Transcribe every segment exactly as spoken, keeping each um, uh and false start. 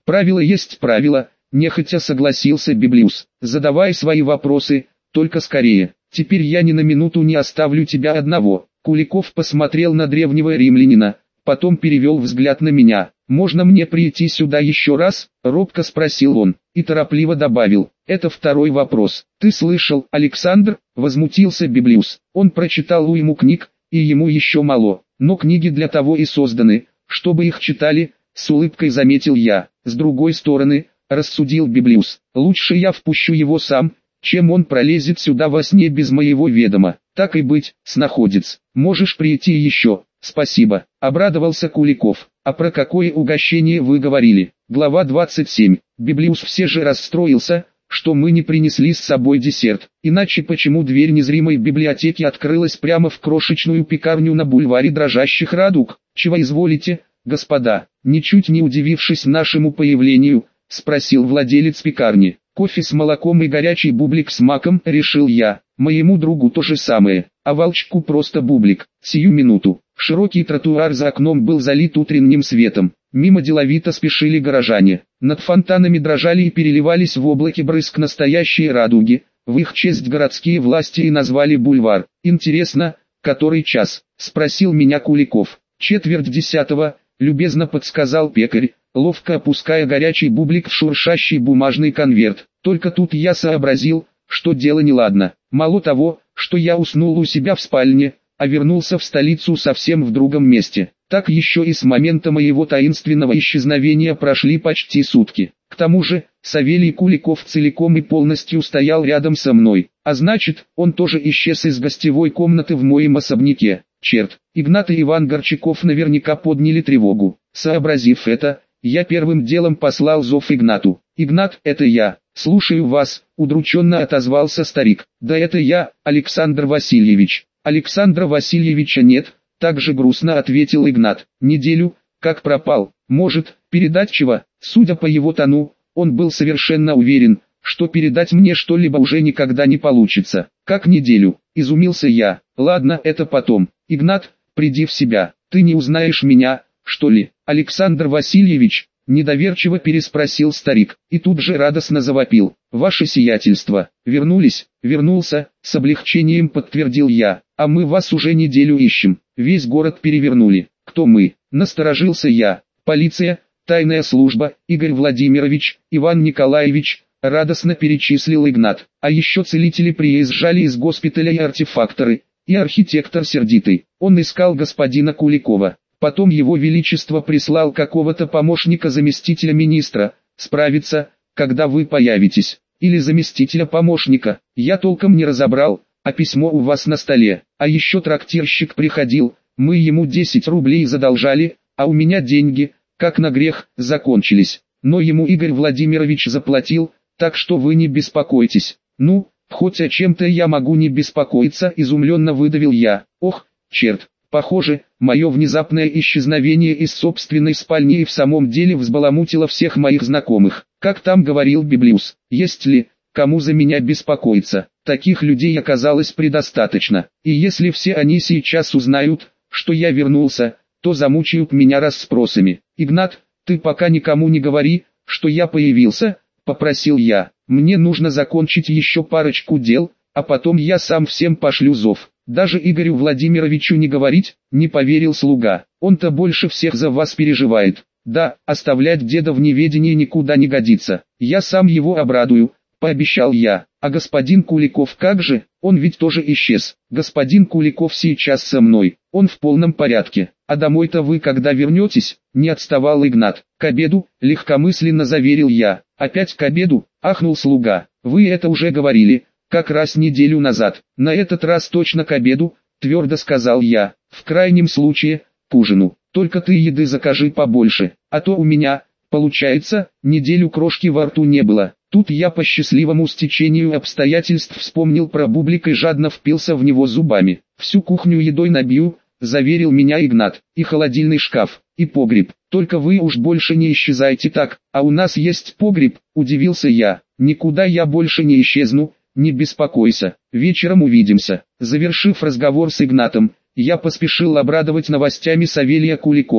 Правило есть правило, нехотя согласился Библиус. Задавай свои вопросы, только скорее. Теперь я ни на минуту не оставлю тебя одного. Куликов посмотрел на древнего римлянина, потом перевел взгляд на меня. «Можно мне прийти сюда еще раз?» – робко спросил он, и торопливо добавил. «Это второй вопрос. Ты слышал, Александр?» – возмутился Библиус. Он прочитал уйму книг, и ему еще мало. Но книги для того и созданы, чтобы их читали, с улыбкой заметил я. С другой стороны, рассудил Библиус, лучше я впущу его сам, чем он пролезет сюда во сне без моего ведома. Так и быть, снаходец, можешь прийти еще. Спасибо, обрадовался Куликов. А про какое угощение вы говорили? Глава двадцать семь. Библиус все же расстроился, что мы не принесли с собой десерт. Иначе почему дверь незримой библиотеки открылась прямо в крошечную пекарню на бульваре дрожащих радуг? Чего изволите, господа? Ничуть не удивившись нашему появлению, спросил владелец пекарни. Кофе с молоком и горячий бублик с маком, решил я. Моему другу то же самое, а волчку просто бублик. Сию минуту. Широкий тротуар за окном был залит утренним светом. Мимо деловито спешили горожане. Над фонтанами дрожали и переливались в облаке брызг настоящие радуги. В их честь городские власти и назвали бульвар. «Интересно, который час?» – спросил меня Куликов. «Четверть десятого», – любезно подсказал пекарь, ловко опуская горячий бублик в шуршащий бумажный конверт. Только тут я сообразил, что дело неладно. Мало того, что я уснул у себя в спальне, а вернулся в столицу совсем в другом месте. Так еще и с момента моего таинственного исчезновения прошли почти сутки. К тому же, Савелий Куликов целиком и полностью стоял рядом со мной, а значит, он тоже исчез из гостевой комнаты в моем особняке. Черт, Игнат и Иван Горчаков наверняка подняли тревогу. Сообразив это, я первым делом послал зов Игнату. «Игнат, это я, слушаю вас», — удрученно отозвался старик. «Да это я, Александр Васильевич». «Александра Васильевича нет», — также грустно ответил Игнат. «Неделю, как пропал. Может, передать чего?» Судя по его тону, он был совершенно уверен, что передать мне что-либо уже никогда не получится. «Как неделю?» — изумился я. «Ладно, это потом. Игнат, приди в себя. Ты не узнаешь меня, что ли?» «Александр Васильевич», — недоверчиво переспросил старик, и тут же радостно завопил. «Ваше сиятельство, вернулись?» «Вернулся», — с облегчением подтвердил я. «А мы вас уже неделю ищем. Весь город перевернули». «Кто мы?» — насторожился я. «Полиция, тайная служба, Игорь Владимирович, Иван Николаевич», — радостно перечислил Игнат. «А еще целители приезжали из госпиталя и артефакторы, и архитектор сердитый. Он искал господина Куликова. Потом его величество прислал какого-то помощника заместителя министра, справиться, когда вы появитесь. Или заместителя помощника. Я толком не разобрал, а письмо у вас на столе. А еще трактирщик приходил, мы ему десять рублей задолжали, а у меня деньги, как на грех, закончились. Но ему Игорь Владимирович заплатил, так что вы не беспокойтесь». «Ну, хоть о чем-то я могу не беспокоиться», — изумленно выдавил я. «Ох, черт, похоже, мое внезапное исчезновение из собственной спальни и в самом деле взбаламутило всех моих знакомых. Как там говорил Библиус, есть ли, кому за меня беспокоиться? Таких людей оказалось предостаточно. И если все они сейчас узнают, что я вернулся, то замучают меня расспросами. Игнат, ты пока никому не говори, что я появился», — попросил я. «Мне нужно закончить еще парочку дел, а потом я сам всем пошлю зов». «Даже Игорю Владимировичу не говорить», — не поверил слуга. «Он-то больше всех за вас переживает». «Да, оставлять деда в неведении никуда не годится. Я сам его обрадую», — пообещал я. «А господин Куликов как же? Он ведь тоже исчез». «Господин Куликов сейчас со мной, он в полном порядке. А домой-то вы когда вернетесь?» — не отставал Игнат. «К обеду», — легкомысленно заверил я. «Опять к обеду?» — ахнул слуга. «Вы это уже говорили, как раз неделю назад. На этот раз точно к обеду», — твердо сказал я. «В крайнем случае, к ужину. Только ты еды закажи побольше, а то у меня, получается, неделю крошки во рту не было». Тут я по счастливому стечению обстоятельств вспомнил про бублик и жадно впился в него зубами. «Всю кухню едой набью», — заверил меня Игнат. «И холодильный шкаф, и погреб. Только вы уж больше не исчезайте так, а у нас есть погреб», — удивился я. «Никуда я больше не исчезну, не беспокойся, вечером увидимся». Завершив разговор с Игнатом, я поспешил обрадовать новостями Савелия Куликова.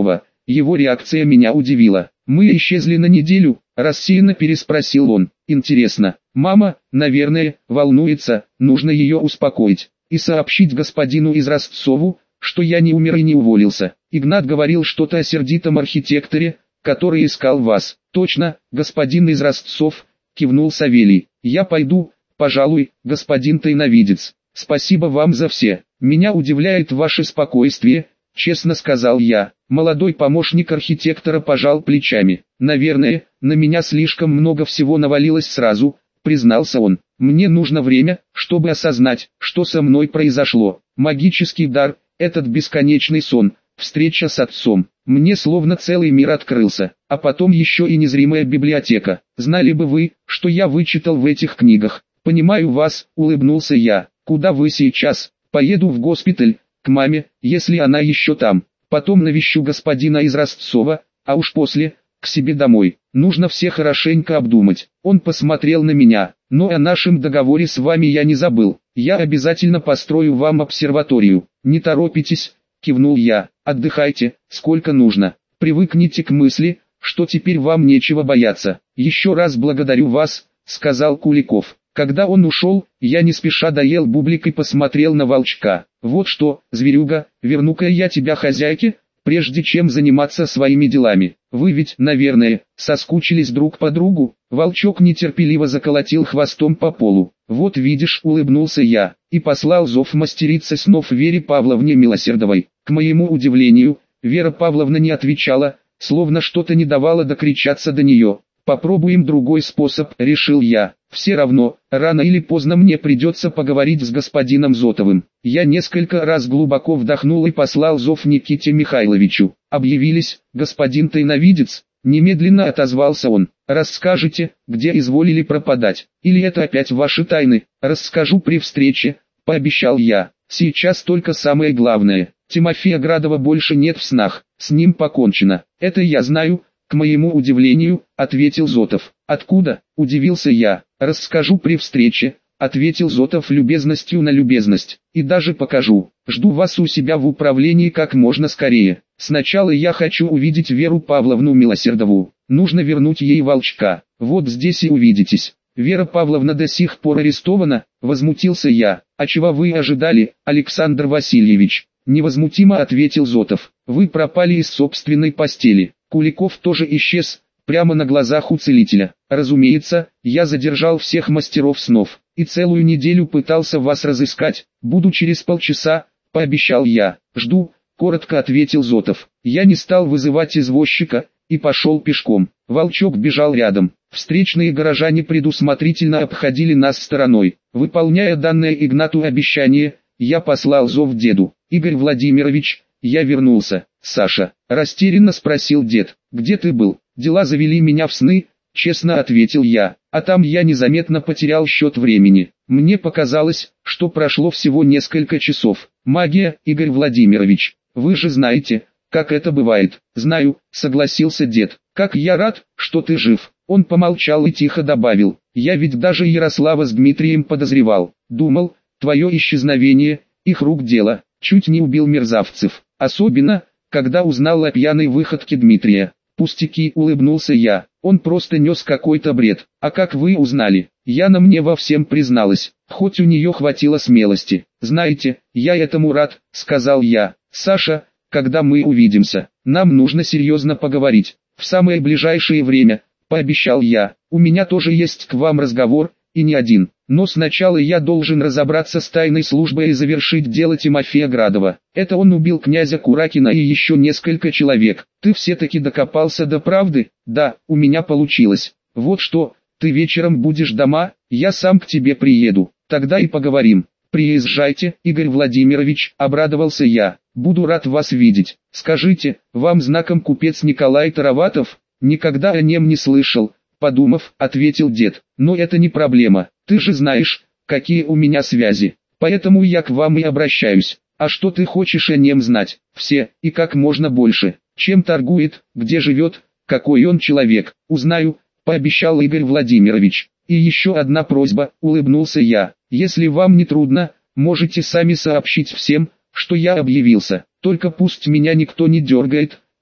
Его реакция меня удивила. «Мы исчезли на неделю?» – рассеянно переспросил он. «Интересно. Мама, наверное, волнуется, нужно ее успокоить и сообщить господину из Ростцову, что я не умер и не уволился. Игнат говорил что-то о сердитом архитекторе, который искал вас». «Точно, господин из Ростцов», – кивнул Савелий. «Я пойду, пожалуй, господин тайновидец. Спасибо вам за все. Меня удивляет ваше спокойствие», – честно сказал я. Молодой помощник архитектора пожал плечами. «Наверное, на меня слишком много всего навалилось сразу», – признался он. «Мне нужно время, чтобы осознать, что со мной произошло. Магический дар, этот бесконечный сон, встреча с отцом. Мне словно целый мир открылся, а потом еще и незримая библиотека. Знали бы вы, что я вычитал в этих книгах». «Понимаю вас», – улыбнулся я. «Куда вы сейчас?» «Поеду в госпиталь, к маме, если она еще там. Потом навещу господина из Ростцова, а уж после, к себе домой. Нужно все хорошенько обдумать». Он посмотрел на меня. «Но о нашем договоре с вами я не забыл. Я обязательно построю вам обсерваторию». «Не торопитесь», – кивнул я. «Отдыхайте, сколько нужно. Привыкните к мысли, что теперь вам нечего бояться». «Еще раз благодарю вас», – сказал Куликов. Когда он ушел, я не спеша доел бублик и посмотрел на волчка. «Вот что, зверюга, верну-ка я тебя хозяйке, прежде чем заниматься своими делами. Вы ведь, наверное, соскучились друг по другу». Волчок нетерпеливо заколотил хвостом по полу. «Вот видишь», — улыбнулся я, и послал зов мастерице снов Вере Павловне Милосердовой. К моему удивлению, Вера Павловна не отвечала, словно что-то не давало докричаться до нее. «Попробуем другой способ», — решил я. «Все равно, рано или поздно мне придется поговорить с господином Зотовым». Я несколько раз глубоко вдохнул и послал зов Никите Михайловичу. «Объявились, господин тайновидец?» Немедленно отозвался он. «Расскажите, где изволили пропадать? Или это опять ваши тайны?» «Расскажу при встрече», — пообещал я. «Сейчас только самое главное. Тимофея Градова больше нет в снах, с ним покончено. Это я знаю». «К моему удивлению», — ответил Зотов. «Откуда?» — удивился я. «Расскажу при встрече», — ответил Зотов любезностью на любезность. «И даже покажу. Жду вас у себя в управлении как можно скорее. Сначала я хочу увидеть Веру Павловну Милосердову. Нужно вернуть ей волчка. Вот здесь и увидитесь». «Вера Павловна до сих пор арестована?» — возмутился я. «А чего вы ожидали, Александр Васильевич?» — невозмутимо ответил Зотов. «Вы пропали из собственной постели. Куликов тоже исчез, прямо на глазах у целителя. Разумеется, я задержал всех мастеров снов, и целую неделю пытался вас разыскать. Буду через полчаса», — пообещал я. «Жду», — коротко ответил Зотов. Я не стал вызывать извозчика, и пошел пешком. Волчок бежал рядом. Встречные горожане предусмотрительно обходили нас стороной. Выполняя данное Игнату обещание, я послал зов деду. «Игорь Владимирович, я вернулся». «Саша», — растерянно спросил дед, — «где ты был?» «Дела завели меня в сны», — честно ответил я, — «а там я незаметно потерял счет времени. Мне показалось, что прошло всего несколько часов». «Магия, Игорь Владимирович, вы же знаете, как это бывает». «Знаю», — согласился дед. «Как я рад, что ты жив». Он помолчал и тихо добавил: «Я ведь даже Ярослава с Дмитрием подозревал. Думал, твое исчезновение, их рук дело. Чуть не убил мерзавцев. Особенно, когда узнал о пьяной выходке Дмитрия». «Пустяки», — улыбнулся я, — «он просто нес какой-то бред». «А как вы узнали?» «Яна мне во всем призналась, хоть у нее хватило смелости». «Знаете, я этому рад», — сказал я. «Саша, когда мы увидимся, нам нужно серьезно поговорить. В самое ближайшее время», — пообещал я. «У меня тоже есть к вам разговор, и не один. Но сначала я должен разобраться с тайной службой и завершить дело Тимофея Градова. Это он убил князя Куракина и еще несколько человек. Ты все-таки докопался до правды?» «Да, у меня получилось. Вот что, ты вечером будешь дома, я сам к тебе приеду. Тогда и поговорим». «Приезжайте, Игорь Владимирович», — обрадовался я. «Буду рад вас видеть. Скажите, вам знаком купец Николай Тароватов?» «Никогда о нем не слышал», — подумав, ответил дед. «Но это не проблема. Ты же знаешь, какие у меня связи. Поэтому я к вам и обращаюсь. А что ты хочешь о нем знать? Все, и как можно больше. Чем торгует, где живет, какой он человек. Узнаю», — пообещал Игорь Владимирович. «И еще одна просьба», — улыбнулся я. «Если вам не трудно, можете сами сообщить всем, что я объявился. Только пусть меня никто не дергает,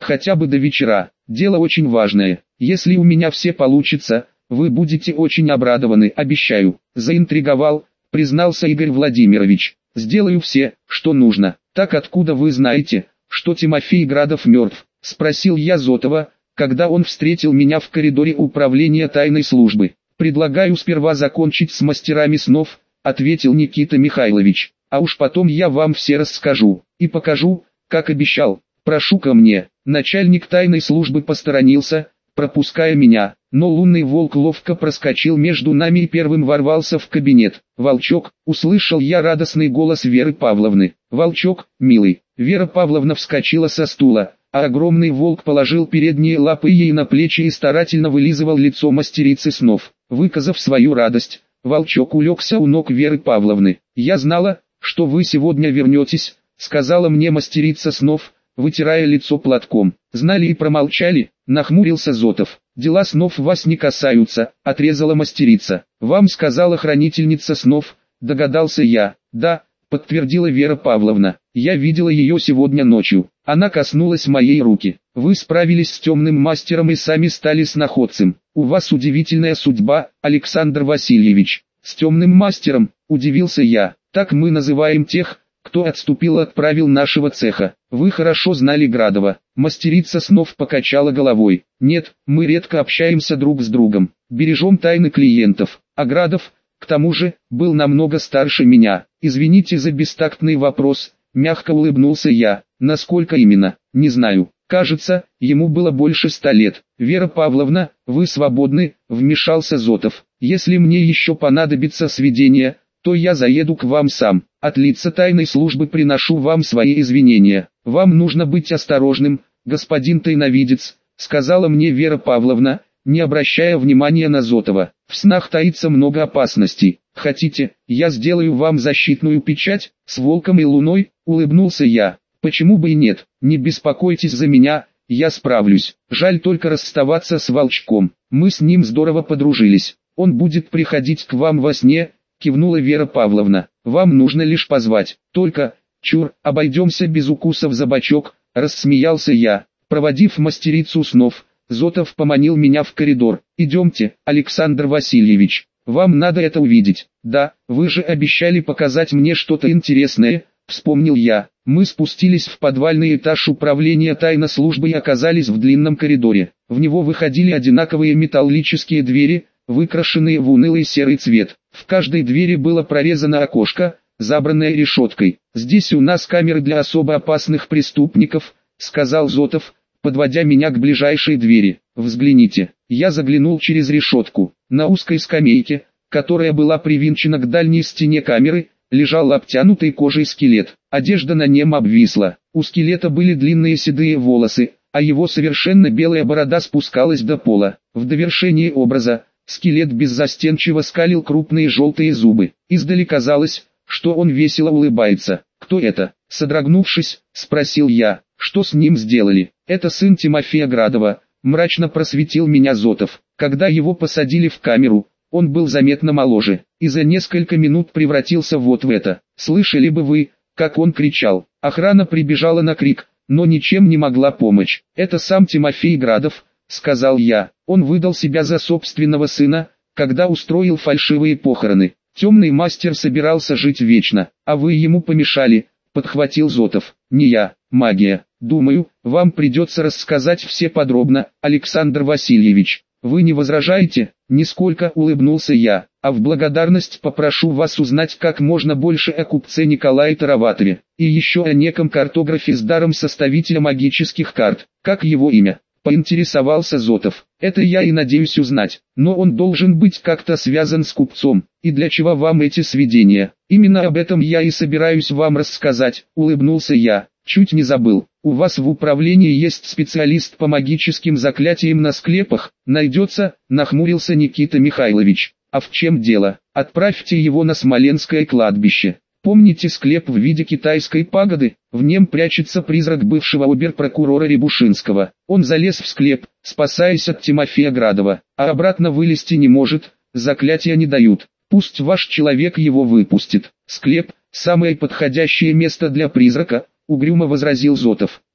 хотя бы до вечера. Дело очень важное. Если у меня все получится, вы будете очень обрадованы, обещаю. Заинтриговал, признался Игорь Владимирович. Сделаю все, что нужно. Так откуда вы знаете, что Тимофей Градов мертв? Спросил я Зотова, когда он встретил меня в коридоре управления тайной службы. Предлагаю сперва закончить с мастерами снов, ответил Никита Михайлович. А уж потом я вам все расскажу и покажу, как обещал. Прошу ко мне. Начальник тайной службы посторонился, пропуская меня, но лунный волк ловко проскочил между нами и первым ворвался в кабинет. «Волчок», услышал я радостный голос Веры Павловны. «Волчок, милый». Вера Павловна вскочила со стула, а огромный волк положил передние лапы ей на плечи и старательно вылизывал лицо мастерицы снов. Выказав свою радость, волчок улегся у ног Веры Павловны. «Я знала, что вы сегодня вернетесь», сказала мне мастерица снов, вытирая лицо платком. «Знали и промолчали», нахмурился Зотов. «Дела снов вас не касаются», отрезала мастерица. «Вам сказала хранительница снов», догадался я. «Да», подтвердила Вера Павловна. «Я видела ее сегодня ночью. Она коснулась моей руки. Вы справились с темным мастером и сами стали сноходцем. У вас удивительная судьба, Александр Васильевич». «С темным мастером», удивился я. «Так мы называем тех, кто отступил от правил нашего цеха. Вы хорошо знали Градова». Мастерица снов покачала головой. «Нет, мы редко общаемся друг с другом, бережем тайны клиентов. А Градов, к тому же, был намного старше меня. Извините за бестактный вопрос», мягко улыбнулся я. «Насколько именно, не знаю. Кажется, ему было больше ста лет». «Вера Павловна, вы свободны», вмешался Зотов. «Если мне еще понадобится свидетель, то я заеду к вам сам. От лица тайной службы приношу вам свои извинения. Вам нужно быть осторожным, господин тайновидец», сказала мне Вера Павловна, не обращая внимания на Зотова. «В снах таится много опасностей. Хотите, я сделаю вам защитную печать, с волком и луной?» улыбнулся я. «Почему бы и нет? Не беспокойтесь за меня, я справлюсь. Жаль только расставаться с волчком. Мы с ним здорово подружились. Он будет приходить к вам во сне», кивнула Вера Павловна. «Вам нужно лишь позвать. Только, чур, обойдемся без укусов за бочок», рассмеялся я. Проводив мастерицу снов, Зотов поманил меня в коридор. «Идемте, Александр Васильевич. Вам надо это увидеть». «Да, вы же обещали показать мне что-то интересное», вспомнил я. Мы спустились в подвальный этаж управления тайной службы и оказались в длинном коридоре. В него выходили одинаковые металлические двери, выкрашенные в унылый серый цвет. В каждой двери было прорезано окошко, забранное решеткой. «Здесь у нас камеры для особо опасных преступников», сказал Зотов, подводя меня к ближайшей двери. «Взгляните». Я заглянул через решетку. На узкой скамейке, которая была привинчена к дальней стене камеры, лежал обтянутый кожей скелет. Одежда на нем обвисла. У скелета были длинные седые волосы, а его совершенно белая борода спускалась до пола. В довершении образа, скелет беззастенчиво скалил крупные желтые зубы. Издали казалось, что он весело улыбается. «Кто это?» Содрогнувшись, спросил я. «Что с ним сделали?» «Это сын Тимофея Градова», мрачно просветил меня Зотов. «Когда его посадили в камеру, он был заметно моложе, и за несколько минут превратился вот в это. Слышали бы вы, как он кричал». Охрана прибежала на крик, но ничем не могла помочь. «Это сам Тимофей Градов», сказал я. «Он выдал себя за собственного сына, когда устроил фальшивые похороны. Темный мастер собирался жить вечно, а вы ему помешали», подхватил Зотов. «Не я, магия. Думаю, вам придется рассказать все подробно, Александр Васильевич. Вы не возражаете?» Нисколько улыбнулся я. «А в благодарность попрошу вас узнать как можно больше о купце Николае Тароватове, и еще о неком картографе с даром составителя магических карт. Как его имя?» Поинтересовался Зотов. «Это я и надеюсь узнать, но он должен быть как-то связан с купцом. И для чего вам эти сведения?» «Именно об этом я и собираюсь вам рассказать», улыбнулся я. «Чуть не забыл. У вас в управлении есть специалист по магическим заклятиям на склепах?» «Найдется», нахмурился Никита Михайлович. «А в чем дело? Отправьте его на Смоленское кладбище. Помните склеп в виде китайской пагоды? В нем прячется призрак бывшего обер-прокурора Рябушинского. Он залез в склеп, спасаясь от Тимофея Градова, а обратно вылезти не может, заклятия не дают. Пусть ваш человек его выпустит. Склеп – самое подходящее место для призрака», угрюмо возразил Зотов.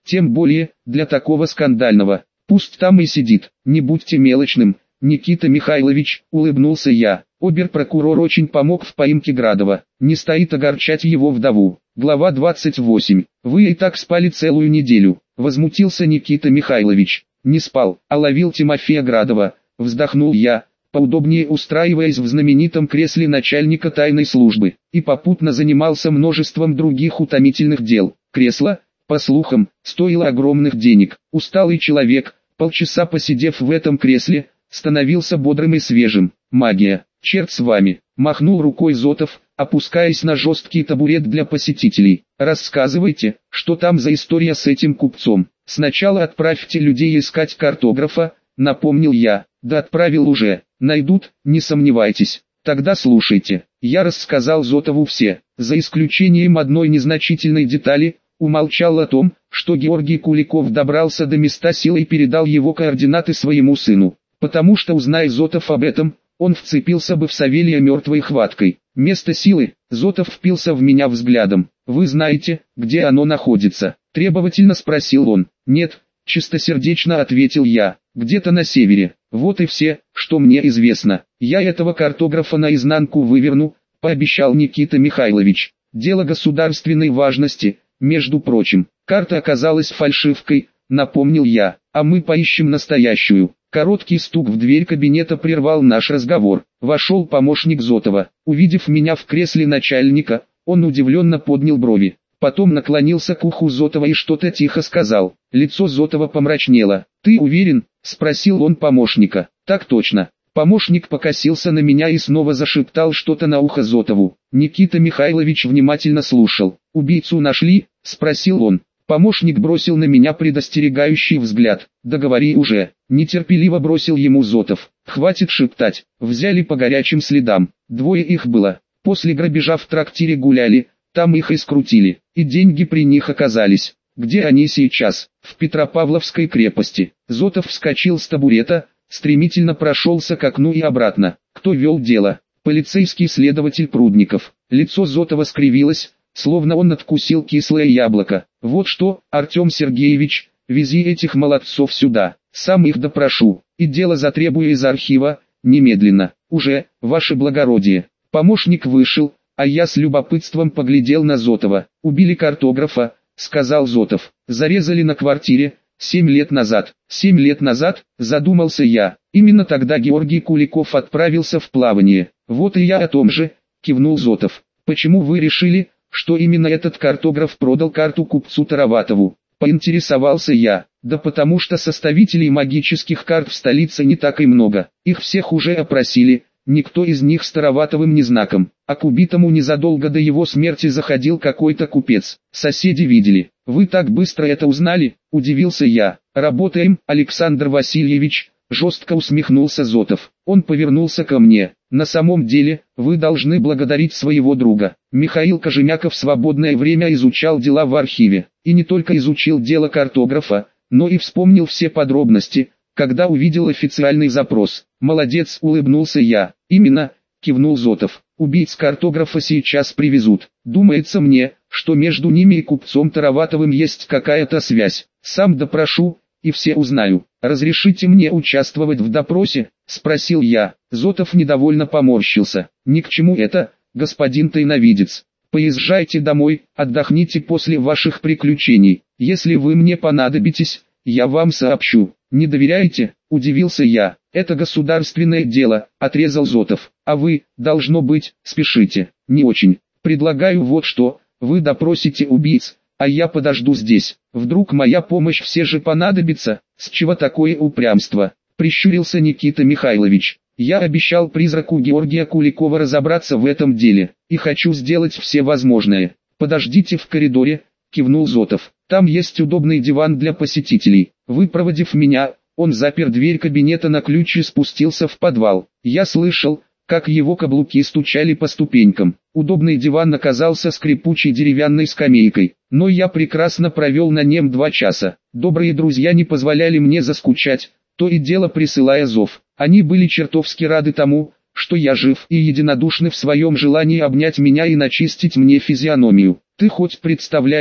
Тем более, для такого скандального. Пусть там и сидит, не будьте мелочным, Никита Михайлович, улыбнулся я. Обер-прокурор очень помог в поимке Градова, не стоит огорчать его вдову. Глава двадцать восемь. Вы и так спали целую неделю, возмутился Никита Михайлович. Не спал, а ловил Тимофея Градова, вздохнул я, поудобнее устраиваясь в знаменитом кресле начальника тайной службы, и попутно занимался множеством других утомительных дел. Кресло, по слухам, стоило огромных денег. Усталый человек, полчаса посидев в этом кресле, становился бодрым и свежим. Магия, черт с вами, махнул рукой Зотов, опускаясь на жесткий табурет для посетителей. Рассказывайте, что там за история с этим купцом. Сначала отправьте людей искать картографа, напомнил я. Да отправил уже, найдут, не сомневайтесь. Тогда слушайте. Я рассказал Зотову все, за исключением одной незначительной детали, умолчал о том, что Георгий Куликов добрался до места силы и передал его координаты своему сыну. Потому что, узнай Зотов об этом, он вцепился бы в Савелия мертвой хваткой. Место силы, Зотов впился в меня взглядом. Вы знаете, где оно находится? Требовательно спросил он. Нет, чистосердечно ответил я. Где-то на севере. Вот и все, что мне известно. Я этого картографа наизнанку выверну, пообещал Никита Михайлович. Дело государственной важности, между прочим. Карта оказалась фальшивкой, напомнил я. А мы поищем настоящую. Короткий стук в дверь кабинета прервал наш разговор. Вошел помощник Зотова. Увидев меня в кресле начальника, он удивленно поднял брови. Потом наклонился к уху Зотова и что-то тихо сказал. Лицо Зотова помрачнело. «Ты уверен?» – спросил он помощника. «Так точно». Помощник покосился на меня и снова зашептал что-то на ухо Зотову. Никита Михайлович внимательно слушал. «Убийцу нашли?» – спросил он. Помощник бросил на меня предостерегающий взгляд. «Да говори уже», – нетерпеливо бросил ему Зотов. «Хватит шептать. Взяли по горячим следам. Двое их было. После грабежа в трактире гуляли, там их и скрутили, и деньги при них оказались. Где они сейчас?» «В Петропавловской крепости». Зотов вскочил с табурета, стремительно прошелся к окну и обратно. «Кто вел дело?» «Полицейский следователь Прудников». Лицо Зотова скривилось, словно он откусил кислое яблоко. «Вот что, Артем Сергеевич, вези этих молодцов сюда, сам их допрошу, и дело затребую из архива, немедленно, уже, ваше благородие». Помощник вышел, а я с любопытством поглядел на Зотова. «Убили картографа», — сказал Зотов. «Зарезали на квартире, семь лет назад». «Семь лет назад», — задумался я. «Именно тогда Георгий Куликов отправился в плавание». «Вот и я о том же», — кивнул Зотов. «Почему вы решили, что именно этот картограф продал карту купцу Тароватову?» Поинтересовался я. «Да потому что составителей магических карт в столице не так и много. Их всех уже опросили. Никто из них с Тароватовым не знаком, а к убитому незадолго до его смерти заходил какой-то купец. Соседи видели». «Вы так быстро это узнали?» – удивился я. «Работаем, Александр Васильевич», – жестко усмехнулся Зотов. Он повернулся ко мне. «На самом деле, вы должны благодарить своего друга. Михаил Кожемяков в свободное время изучал дела в архиве. И не только изучил дело картографа, но и вспомнил все подробности, когда увидел официальный запрос». «Молодец», — улыбнулся я. «Именно», — кивнул Зотов. «Убийц картографа сейчас привезут. Думается мне, что между ними и купцом Тароватовым есть какая-то связь. Сам допрошу, и все узнаю. Разрешите мне участвовать в допросе?» — спросил я. Зотов недовольно поморщился. «Ни к чему это, господин тайновидец. Поезжайте домой, отдохните после ваших приключений. Если вы мне понадобитесь, я вам сообщу». «Не доверяете?» – удивился я. «Это государственное дело», – отрезал Зотов. «А вы, должно быть, спешите». «Не очень. Предлагаю вот что, вы допросите убийц, а я подожду здесь. Вдруг моя помощь все же понадобится?» «С чего такое упрямство?» – прищурился Никита Михайлович. «Я обещал призраку Георгия Куликова разобраться в этом деле, и хочу сделать все возможное». «Подождите в коридоре», – кивнул Зотов. «Там есть удобный диван для посетителей». Выпроводив меня, он запер дверь кабинета на ключ и спустился в подвал. Я слышал, как его каблуки стучали по ступенькам. Удобный диван оказался скрипучей деревянной скамейкой, но я прекрасно провел на нем два часа. Добрые друзья не позволяли мне заскучать, то и дело присылая зов. Они были чертовски рады тому, что я жив, и единодушны в своем желании обнять меня и начистить мне физиономию. «Ты хоть представляешь,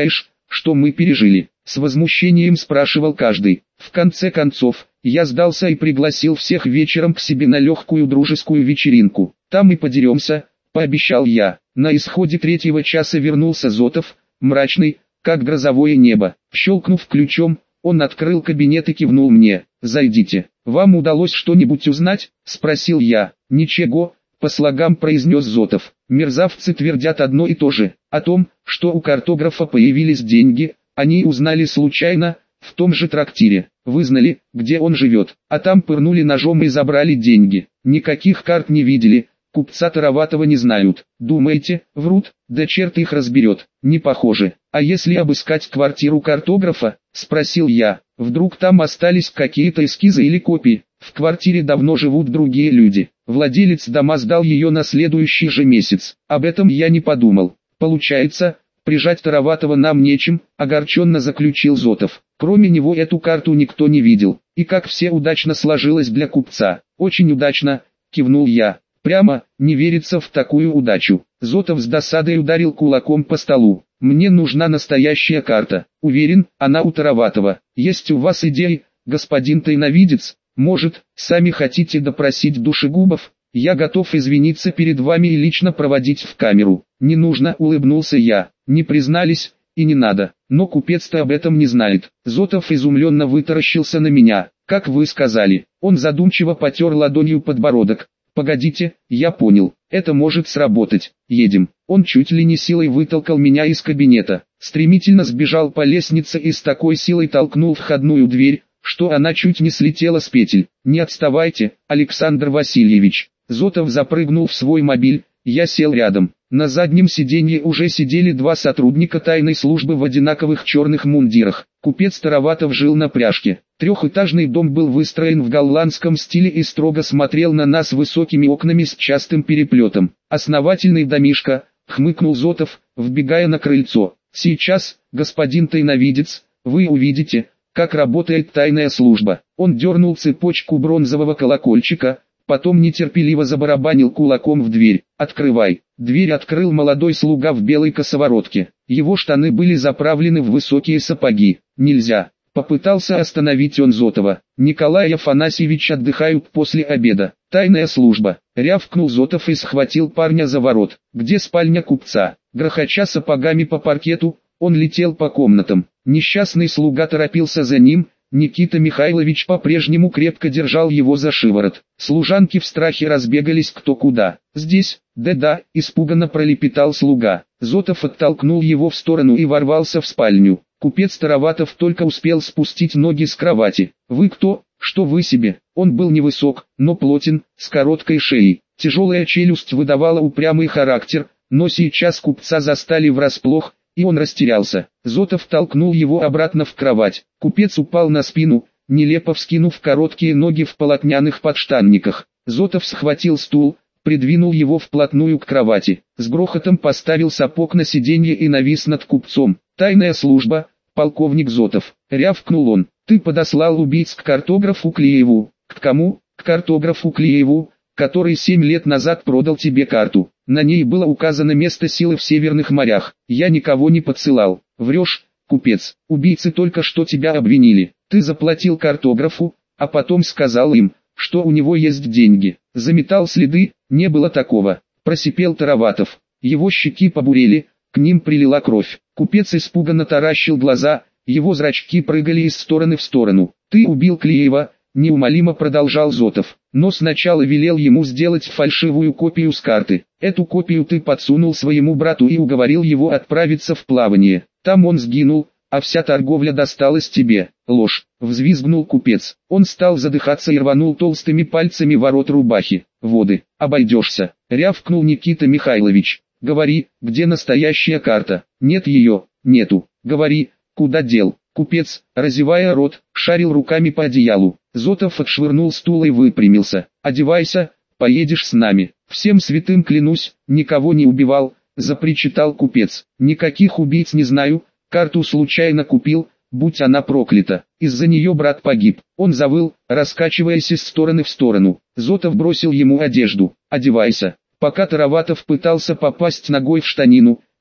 что мы пережили?» — с возмущением спрашивал каждый. В конце концов, я сдался и пригласил всех вечером к себе на легкую дружескую вечеринку. «Там и подеремся», — пообещал я. На исходе третьего часа вернулся Зотов, мрачный, как грозовое небо. Щелкнув ключом, он открыл кабинет и кивнул мне. «Зайдите. Вам удалось что-нибудь узнать?» — спросил я. «Ничего», — по слогам произнес Зотов. «Мерзавцы твердят одно и то же. О том, что у картографа появились деньги, они узнали случайно, в том же трактире. Вызнали, где он живет, а там пырнули ножом и забрали деньги. Никаких карт не видели, купца Тароватова не знают. Думаете, врут? Да черт их разберет. Не похоже. А если обыскать квартиру картографа?» — спросил я. «Вдруг там остались какие-то эскизы или копии? В квартире давно живут другие люди. Владелец дома сдал ее на следующий же месяц. Об этом я не подумал. Получается, прижать Тароватова нам нечем», — огорченно заключил Зотов. «Кроме него эту карту никто не видел. И как все удачно сложилось для купца». «Очень удачно», — кивнул я. «Прямо, не верится в такую удачу». Зотов с досадой ударил кулаком по столу. «Мне нужна настоящая карта. Уверен, она у Тароватова. Есть у вас идеи, господин тайновидец? Может, сами хотите допросить душегубов? Я готов извиниться перед вами и лично проводить в камеру». «Не нужно», — улыбнулся я. «Не признались, и не надо. Но купец-то об этом не знает». Зотов изумленно вытаращился на меня. «Как вы сказали?» Он задумчиво потер ладонью подбородок. «Погодите, я понял. Это может сработать. Едем». Он чуть ли не силой вытолкал меня из кабинета. Стремительно сбежал по лестнице и с такой силой толкнул входную дверь, что она чуть не слетела с петель. «Не отставайте, Александр Васильевич». Зотов запрыгнул в свой мобиль, я сел рядом. На заднем сиденье уже сидели два сотрудника тайной службы в одинаковых черных мундирах. Купец Тароватов жил на пряжке. Трехэтажный дом был выстроен в голландском стиле и строго смотрел на нас высокими окнами с частым переплетом. «Основательный домишко», — хмыкнул Зотов, вбегая на крыльцо. «Сейчас, господин тайновидец, вы увидите, как работает тайная служба». Он дернул цепочку бронзового колокольчика, потом нетерпеливо забарабанил кулаком в дверь. «Открывай». Дверь открыл молодой слуга в белой косоворотке. Его штаны были заправлены в высокие сапоги. «Нельзя». Попытался остановить он Зотова. «Николай Афанасьевич отдыхают после обеда. Тайная служба». Рявкнул Зотов и схватил парня за ворот. «Где спальня купца?» Грохоча сапогами по паркету, он летел по комнатам. Несчастный слуга торопился за ним. Никита Михайлович по-прежнему крепко держал его за шиворот. Служанки в страхе разбегались кто куда. «Здесь, да-да», — испуганно пролепетал слуга. Зотов оттолкнул его в сторону и ворвался в спальню. Купец Тароватов только успел спустить ноги с кровати. «Вы кто? Что вы себе?» Он был невысок, но плотен, с короткой шеей. Тяжелая челюсть выдавала упрямый характер, но сейчас купца застали врасплох, и он растерялся. Зотов толкнул его обратно в кровать. Купец упал на спину, нелепо вскинув короткие ноги в полотняных подштанниках. Зотов схватил стул, придвинул его вплотную к кровати, с грохотом поставил сапог на сиденье и навис над купцом. «Тайная служба, полковник Зотов», — рявкнул он. «Ты подослал убийц к картографу Клееву». «К кому?» «К картографу Клееву, который семь лет назад продал тебе карту. На ней было указано место силы в северных морях. Я никого не подсылал». «Врешь, купец. Убийцы только что тебя обвинили. Ты заплатил картографу, а потом сказал им, что у него есть деньги. Заметал следы». «Не было такого», — просипел Тароватов. Его щеки побурели, к ним прилила кровь. Купец испуганно таращил глаза, его зрачки прыгали из стороны в сторону. «Ты убил Клеева», — неумолимо продолжал Зотов. «Но сначала велел ему сделать фальшивую копию с карты. Эту копию ты подсунул своему брату и уговорил его отправиться в плавание. Там он сгинул, а вся торговля досталась тебе». «Ложь», — взвизгнул купец. Он стал задыхаться и рванул толстыми пальцами ворот рубахи. «Воды, обойдешься», — рявкнул Никита Михайлович. «Говори, где настоящая карта?» «Нет ее, нету». «Говори, куда дел?» Купец, разевая рот, шарил руками по одеялу. Зотов отшвырнул стул и выпрямился. «Одевайся, поедешь с нами». «Всем святым клянусь, никого не убивал», — запричитал купец. «Никаких убийц не знаю, карту случайно купил, будь она проклята. Из-за нее брат погиб». Он завыл, раскачиваясь из стороны в сторону. Зотов бросил ему одежду. «Одевайся». Пока Тароватов пытался попасть ногой в штанину,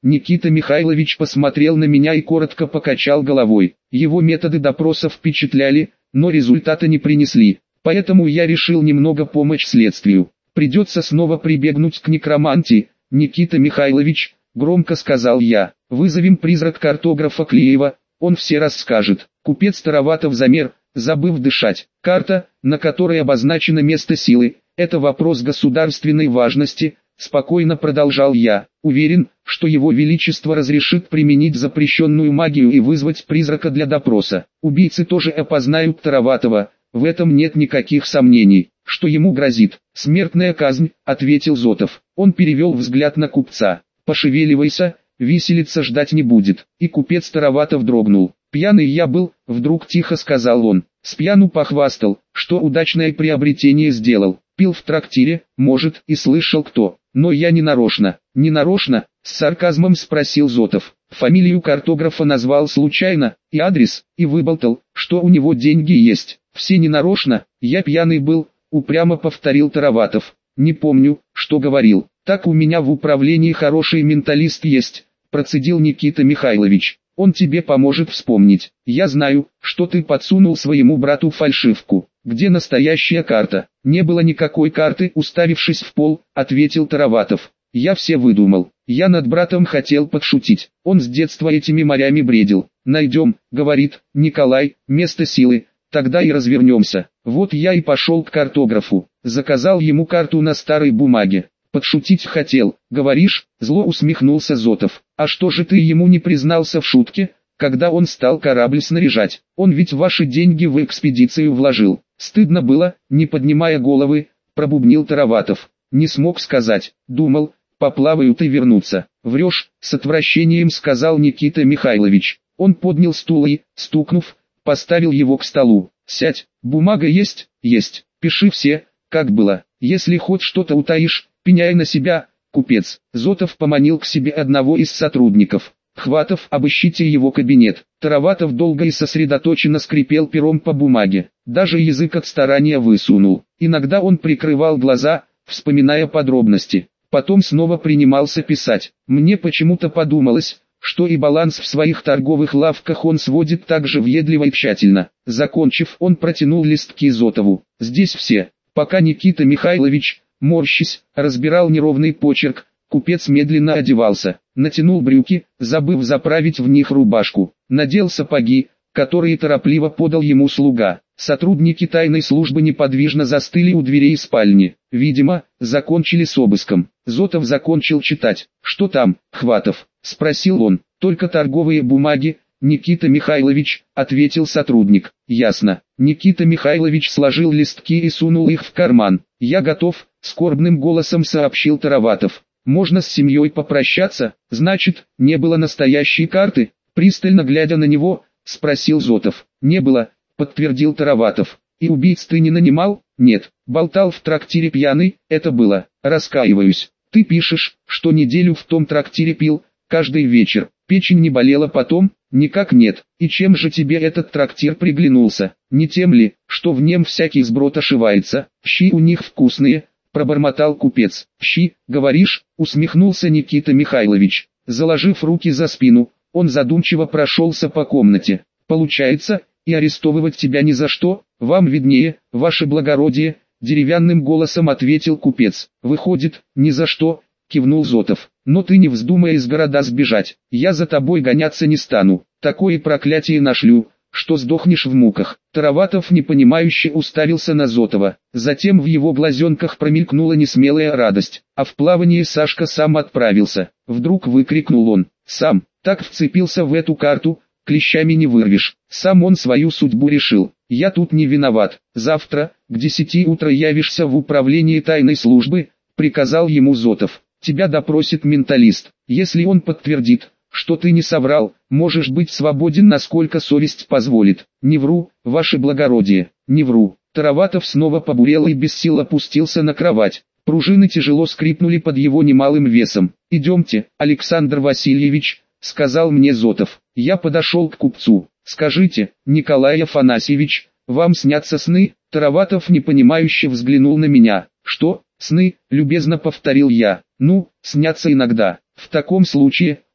Никита Михайлович посмотрел на меня и коротко покачал головой. Его методы допроса впечатляли, но результата не принесли. Поэтому я решил немного помочь следствию. Придется снова прибегнуть к некромантии. Никита Михайлович, громко сказал я, вызовем призрак-картографа Клеева, он все расскажет. Купец Тароватов замер, забыв дышать. Карта, на которой обозначено место силы, это вопрос государственной важности, спокойно продолжал я. Уверен, что его величество разрешит применить запрещенную магию и вызвать призрака для допроса. Убийцы тоже опознают Тароватова, в этом нет никаких сомнений. Что ему грозит? Смертная казнь, ответил Зотов. Он перевел взгляд на купца. Пошевеливайся, виселица ждать не будет. И купец Тароватов дрогнул. Пьяный я был, вдруг тихо сказал он. Спьяну похвастал, что удачное приобретение сделал. Пил в трактире, может, и слышал кто. Но я не нарочно. Не нарочно? С сарказмом спросил Зотов. Фамилию картографа назвал случайно, и адрес, и выболтал, что у него деньги есть. Все не нарочно, я пьяный был, упрямо повторил Тароватов. Не помню, что говорил. Так у меня в управлении хороший менталист есть, процедил Никита Михайлович. Он тебе поможет вспомнить. Я знаю, что ты подсунул своему брату фальшивку. Где настоящая карта? Не было никакой карты, уставившись в пол, ответил Тароватов. Я все выдумал. Я над братом хотел подшутить. Он с детства этими морями бредил. Найдем, говорит, Николай, место силы. Тогда и развернемся. Вот я и пошел к картографу. Заказал ему карту на старой бумаге. Подшутить хотел, говоришь, зло усмехнулся Зотов. А что же ты ему не признался в шутке, когда он стал корабль снаряжать? Он ведь ваши деньги в экспедицию вложил. Стыдно было, не поднимая головы, пробубнил Тароватов. Не смог сказать, думал, поплавают и вернутся. Врешь, с отвращением сказал Никита Михайлович. Он поднял стул и, стукнув, поставил его к столу. Сядь, бумага есть? Есть. Пиши все, как было. Если хоть что-то утаишь, пеняй на себя. Купец. Зотов поманил к себе одного из сотрудников. Хватов, обыщите его кабинет. Тароватов долго и сосредоточенно скрипел пером по бумаге. Даже язык от старания высунул. Иногда он прикрывал глаза, вспоминая подробности. Потом снова принимался писать. Мне почему-то подумалось, что и баланс в своих торговых лавках он сводит так же въедливо и тщательно. Закончив, он протянул листки Зотову. Здесь все. Пока Никита Михайлович, морщись, разбирал неровный почерк, купец медленно одевался, натянул брюки, забыв заправить в них рубашку, надел сапоги, которые торопливо подал ему слуга. Сотрудники тайной службы неподвижно застыли у дверей спальни. Видимо, закончили с обыском. Зотов закончил читать. «Что там, Хватов?» — спросил он. «Только торговые бумаги, Никита Михайлович», — ответил сотрудник. «Ясно». Никита Михайлович сложил листки и сунул их в карман. «Я готов», — скорбным голосом сообщил Тароватов. «Можно с семьей попрощаться? Значит, не было настоящей карты?» Пристально глядя на него, спросил Зотов. «Не было», — подтвердил Тароватов. «И убийц ты не нанимал?» «Нет, болтал в трактире пьяный, это было. Раскаиваюсь. Ты пишешь, что неделю в том трактире пил, каждый вечер. Печень не болела потом?» «Никак нет. И чем же тебе этот трактир приглянулся? Не тем ли, что в нем всякий сброд ошивается? Щи у них вкусные», — пробормотал купец. «Щи, говоришь?» — усмехнулся Никита Михайлович. Заложив руки за спину, он задумчиво прошелся по комнате. «Получается, и арестовывать тебя ни за что, вам виднее, ваше благородие», — деревянным голосом ответил купец. «Выходит, ни за что», — кивнул Зотов. «Но ты не вздумай из города сбежать, я за тобой гоняться не стану, такое проклятие нашлю, что сдохнешь в муках». Тароватов непонимающе уставился на Зотова, затем в его глазенках промелькнула несмелая радость. «А в плавание Сашка сам отправился», — вдруг выкрикнул он. «Сам, так вцепился в эту карту, клещами не вырвешь, сам он свою судьбу решил. Я тут не виноват, завтра, к десяти утра явишься в управление тайной службы», — приказал ему Зотов. «Тебя допросит менталист. Если он подтвердит, что ты не соврал, можешь быть свободен, насколько совесть позволит». «Не вру, ваше благородие, не вру». Тароватов снова побурел и без сил опустился на кровать. Пружины тяжело скрипнули под его немалым весом. «Идемте, Александр Васильевич», — сказал мне Зотов. Я подошел к купцу. «Скажите, Николай Афанасьевич, вам снятся сны?» Тароватов непонимающе взглянул на меня. «Что, сны?» — любезно повторил я. «Ну, снятся иногда. В таком случае,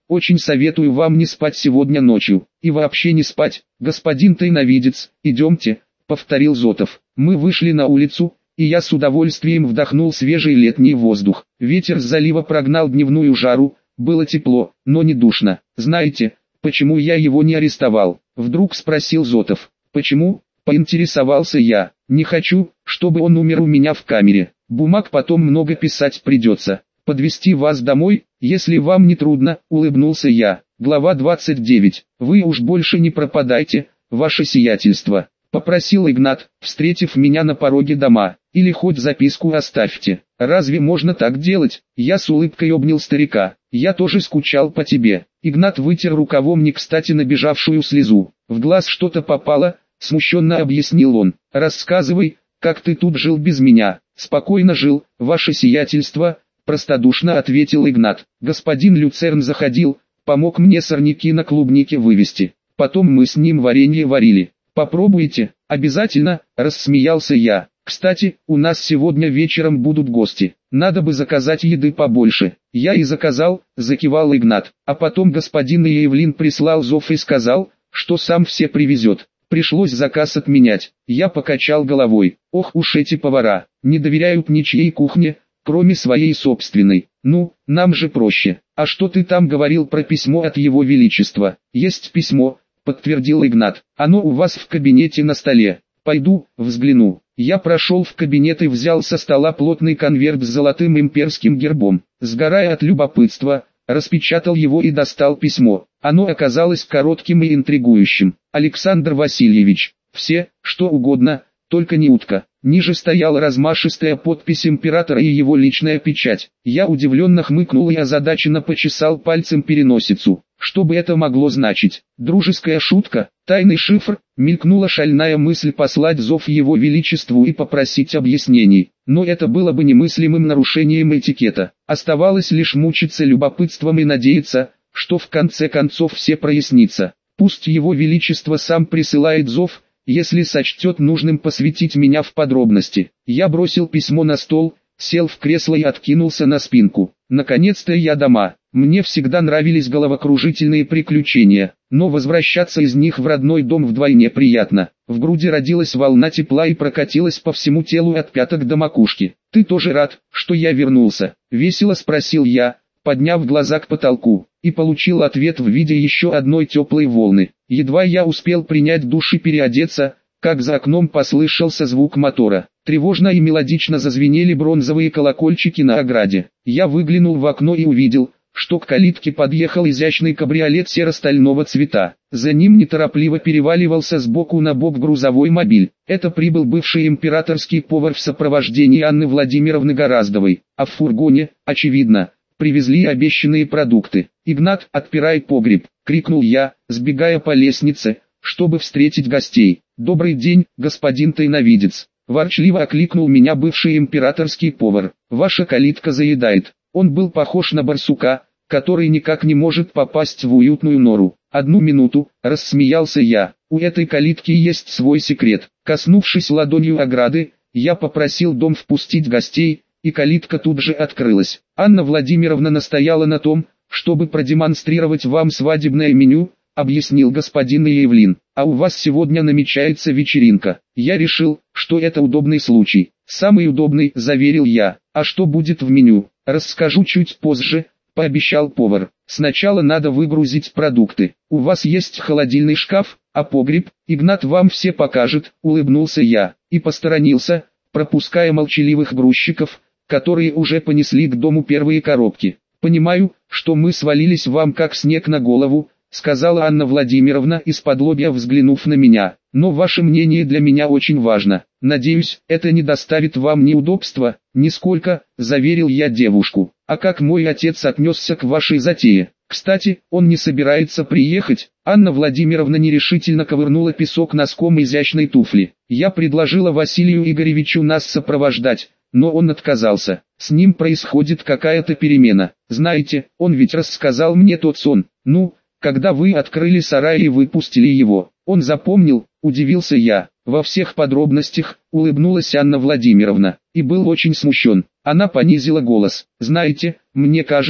очень советую вам не спать сегодня ночью, и вообще не спать, господин тайновидец, идемте, повторил Зотов. Мы вышли на улицу, и я с удовольствием вдохнул свежий летний воздух. Ветер с залива прогнал дневную жару, было тепло, но не душно. Знаете, почему я его не арестовал? Вдруг спросил Зотов. Почему? Поинтересовался я. Не хочу, чтобы он умер у меня в камере. Бумаг потом много писать придется. Подвезти вас домой, если вам не трудно, улыбнулся я. Глава двадцать девять. Вы уж больше не пропадайте, ваше сиятельство. Попросил Игнат, встретив меня на пороге дома. Или хоть записку оставьте. Разве можно так делать? Я с улыбкой обнял старика. Я тоже скучал по тебе. Игнат вытер рукавом не кстати набежавшую слезу. В глаз что-то попало, смущенно объяснил он. Рассказывай, как ты тут жил без меня. Спокойно жил, ваше сиятельство, простодушно ответил Игнат. Господин Люцерн заходил, помог мне сорняки на клубнике вывести. Потом мы с ним варенье варили. Попробуйте, обязательно, рассмеялся я. Кстати, у нас сегодня вечером будут гости. Надо бы заказать еды побольше. Я и заказал, закивал Игнат. А потом господин Иевлин прислал зов и сказал, что сам все привезет. Пришлось заказ отменять. Я покачал головой. Ох уж эти повара, не доверяют ничьей кухне, кроме своей собственной. Ну, нам же проще. А что ты там говорил про письмо от его величества? Есть письмо, подтвердил Игнат. Оно у вас в кабинете на столе. Пойду, взгляну. Я прошел в кабинет и взял со стола плотный конверт с золотым имперским гербом. Сгорая от любопытства, распечатал его и достал письмо. Оно оказалось коротким и интригующим. Александр Васильевич, все, что угодно, только не утка. Ниже стояла размашистая подпись императора и его личная печать. Я удивленно хмыкнул и озадаченно почесал пальцем переносицу. Что бы это могло значить? Дружеская шутка, тайный шифр, мелькнула шальная мысль послать зов его величеству и попросить объяснений. Но это было бы немыслимым нарушением этикета. Оставалось лишь мучиться любопытством и надеяться, что в конце концов все прояснится. Пусть его величество сам присылает зов, если сочтет нужным посвятить меня в подробности. Я бросил письмо на стол, сел в кресло и откинулся на спинку. Наконец-то я дома. Мне всегда нравились головокружительные приключения, но возвращаться из них в родной дом вдвойне приятно. В груди родилась волна тепла и прокатилась по всему телу от пяток до макушки. «Ты тоже рад, что я вернулся?» — весело спросил я, подняв глаза к потолку, и получил ответ в виде еще одной теплой волны. Едва я успел принять душ и переодеться, как за окном послышался звук мотора. Тревожно и мелодично зазвенели бронзовые колокольчики на ограде. Я выглянул в окно и увидел, что к калитке подъехал изящный кабриолет серо-стального цвета. За ним неторопливо переваливался с боку на бок грузовой мобиль. Это прибыл бывший императорский повар в сопровождении Анны Владимировны Гораздовой, а в фургоне, очевидно, привезли обещанные продукты. «Игнат, отпирай погреб!» — крикнул я, сбегая по лестнице, чтобы встретить гостей. «Добрый день, господин тайновидец!» — ворчливо окликнул меня бывший императорский повар. «Ваша калитка заедает». Он был похож на барсука, который никак не может попасть в уютную нору. «Одну минуту», — рассмеялся я, — «у этой калитки есть свой секрет». Коснувшись ладонью ограды, я попросил дом впустить гостей, и калитка тут же открылась. «Анна Владимировна настояла на том, чтобы продемонстрировать вам свадебное меню», — объяснил господин Иевлин. «А у вас сегодня намечается вечеринка. Я решил, что это удобный случай». «Самый удобный», — заверил я. «А что будет в меню? Расскажу чуть позже», — пообещал повар. «Сначала надо выгрузить продукты. У вас есть холодильный шкаф, а погреб, Игнат вам все покажет», — улыбнулся я, и посторонился, пропуская молчаливых грузчиков, которые уже понесли к дому первые коробки. «Понимаю, что мы свалились вам как снег на голову», — сказала Анна Владимировна исподлобья, взглянув на меня. «Но ваше мнение для меня очень важно. Надеюсь, это не доставит вам неудобства?» «Нисколько», — заверил я девушку. «А как мой отец отнесся к вашей затее? Кстати, он не собирается приехать?» Анна Владимировна нерешительно ковырнула песок носком изящной туфли. «Я предложила Василию Игоревичу нас сопровождать, но он отказался. С ним происходит какая-то перемена. Знаете, он ведь рассказал мне тот сон. Ну, когда вы открыли сарай и выпустили его. Он запомнил», — удивился я. «Во всех подробностях», — улыбнулась Анна Владимировна, и был очень смущен. Она понизила голос. «Знаете, мне кажется,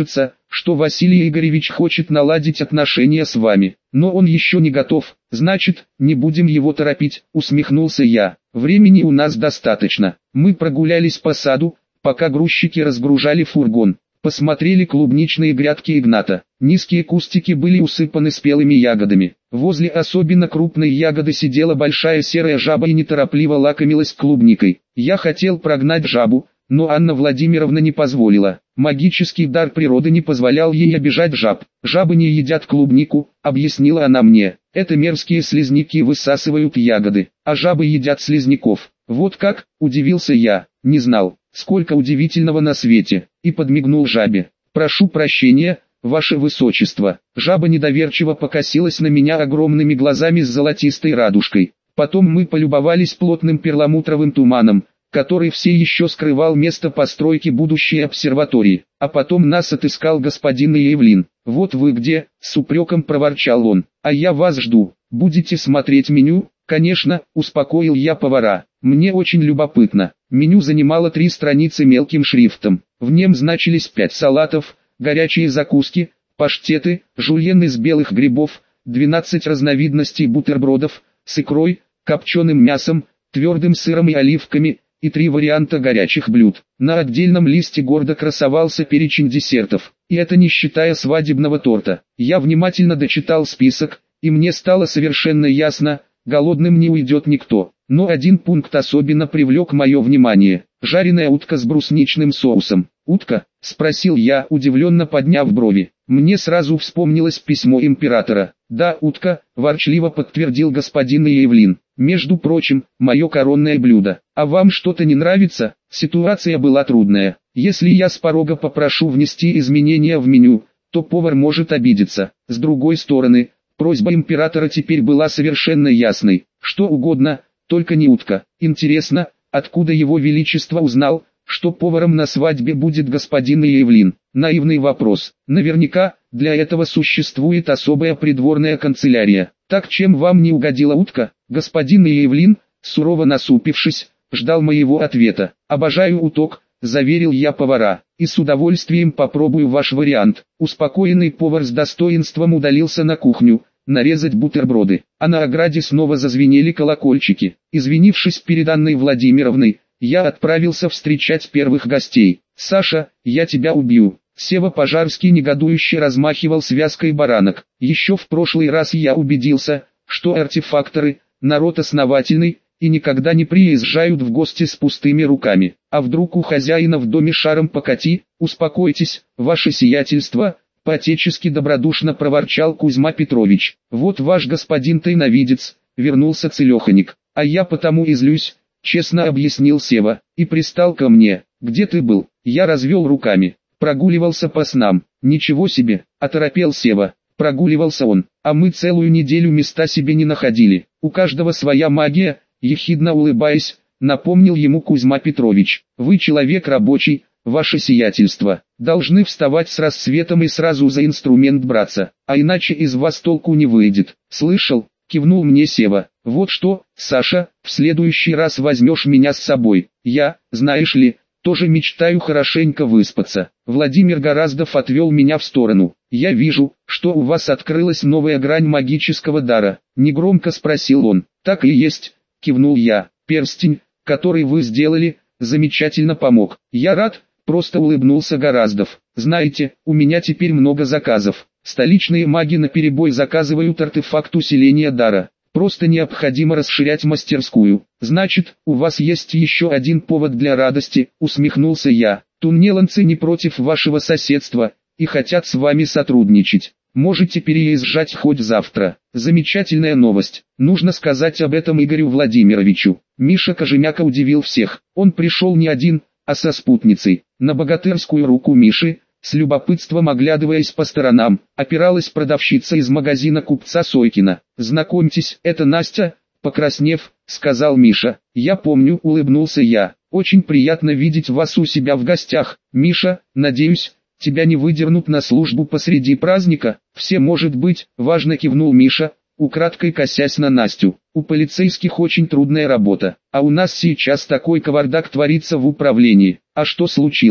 что Василий Игоревич хочет наладить отношения с вами, но он еще не готов, значит, не будем его торопить, усмехнулся я. Времени у нас достаточно. Мы прогулялись по саду, пока грузчики разгружали фургон. Посмотрели клубничные грядки Игната. Низкие кустики были усыпаны спелыми ягодами. Возле особенно крупной ягоды сидела большая серая жаба и неторопливо лакомилась клубникой. Я хотел прогнать жабу, но Анна Владимировна не позволила. Магический дар природы не позволял ей обижать жаб. Жабы не едят клубнику, объяснила она мне. Это мерзкие слизняки высасывают ягоды, а жабы едят слизняков. Вот как, удивился я, не знал, сколько удивительного на свете, и подмигнул жабе. Прошу прощения, ваше высочество. Жаба недоверчиво покосилась на меня огромными глазами с золотистой радужкой. Потом мы полюбовались плотным перламутровым туманом, который все еще скрывал место постройки будущей обсерватории. А потом нас отыскал господин Иевлин. «Вот вы где», — с упреком проворчал он, — «а я вас жду. Будете смотреть меню?» «Конечно», — успокоил я повара. «Мне очень любопытно». Меню занимало три страницы мелким шрифтом. В нем значились пять салатов, горячие закуски, паштеты, жульен из белых грибов, двенадцать разновидностей бутербродов, с икрой, копченым мясом, твердым сыром и оливками, и три варианта горячих блюд. На отдельном листе гордо красовался перечень десертов, и это не считая свадебного торта. Я внимательно дочитал список, и мне стало совершенно ясно, голодным не уйдет никто. Но один пункт особенно привлек мое внимание. Жареная утка с брусничным соусом. «Утка?» – спросил я, удивленно подняв брови. Мне сразу вспомнилось письмо императора. «Да, утка», – ворчливо подтвердил господин Иевлин. «Между прочим, мое коронное блюдо. А вам что-то не нравится?» Ситуация была трудная. Если я с порога попрошу внести изменения в меню, то повар может обидеться. С другой стороны, просьба императора теперь была совершенно ясной. Что угодно, только не утка. Интересно, откуда его величество узнал, что поваром на свадьбе будет господин Иевлин? Наивный вопрос. Наверняка, для этого существует особая придворная канцелярия. Так чем вам не угодила утка? Господин Иевлин, сурово насупившись, ждал моего ответа. «Обожаю уток», — заверил я повара, — «и с удовольствием попробую ваш вариант». Успокоенный повар с достоинством удалился на кухню, нарезать бутерброды, а на ограде снова зазвенели колокольчики. Извинившись перед Анной Владимировной, я отправился встречать первых гостей. «Саша, я тебя убью». Сева Пожарский негодующе размахивал связкой баранок. Еще в прошлый раз я убедился, что артефакторы – народ основательный, и никогда не приезжают в гости с пустыми руками. А вдруг у хозяина в доме шаром покати? Успокойтесь, ваше сиятельство, по-отечески добродушно проворчал Кузьма Петрович. Вот ваш господин тайновидец, вернулся целеханик. А я потому и злюсь, честно объяснил Сева, и пристал ко мне. Где ты был? Я развел руками. Прогуливался по снам. Ничего себе, оторопел Сева. Прогуливался он, а мы целую неделю места себе не находили. У каждого своя магия, ехидно улыбаясь, напомнил ему Кузьма Петрович. Вы человек рабочий, ваше сиятельство. Должны вставать с рассветом и сразу за инструмент браться, а иначе из вас толку не выйдет. Слышал? Кивнул мне Сева. Вот что, Саша, в следующий раз возьмешь меня с собой. Я, знаешь ли, тоже мечтаю хорошенько выспаться. Владимир Гораздов отвел меня в сторону. Я вижу, что у вас открылась новая грань магического дара. Негромко спросил он. Так и есть, кивнул я. Перстень, который вы сделали, замечательно помог. Я рад, просто улыбнулся Гораздов. Знаете, у меня теперь много заказов. Столичные маги наперебой заказывают артефакт усиления дара. Просто необходимо расширять мастерскую. Значит, у вас есть еще один повод для радости, усмехнулся я. Туннеланцы не против вашего соседства, и хотят с вами сотрудничать. Можете переезжать хоть завтра. Замечательная новость. Нужно сказать об этом Игорю Владимировичу. Миша Кожемяка удивил всех. Он пришел не один, а со спутницей. На богатырскую руку Миши, с любопытством оглядываясь по сторонам, опиралась продавщица из магазина купца Сойкина. «Знакомьтесь, это Настя», покраснев, сказал Миша. «Я помню», улыбнулся я. «Очень приятно видеть вас у себя в гостях. Миша, надеюсь, тебя не выдернут на службу посреди праздника?» «Все может быть», важно кивнул Миша, украдкой косясь на Настю. «У полицейских очень трудная работа, а у нас сейчас такой кавардак творится в управлении». «А что случилось?»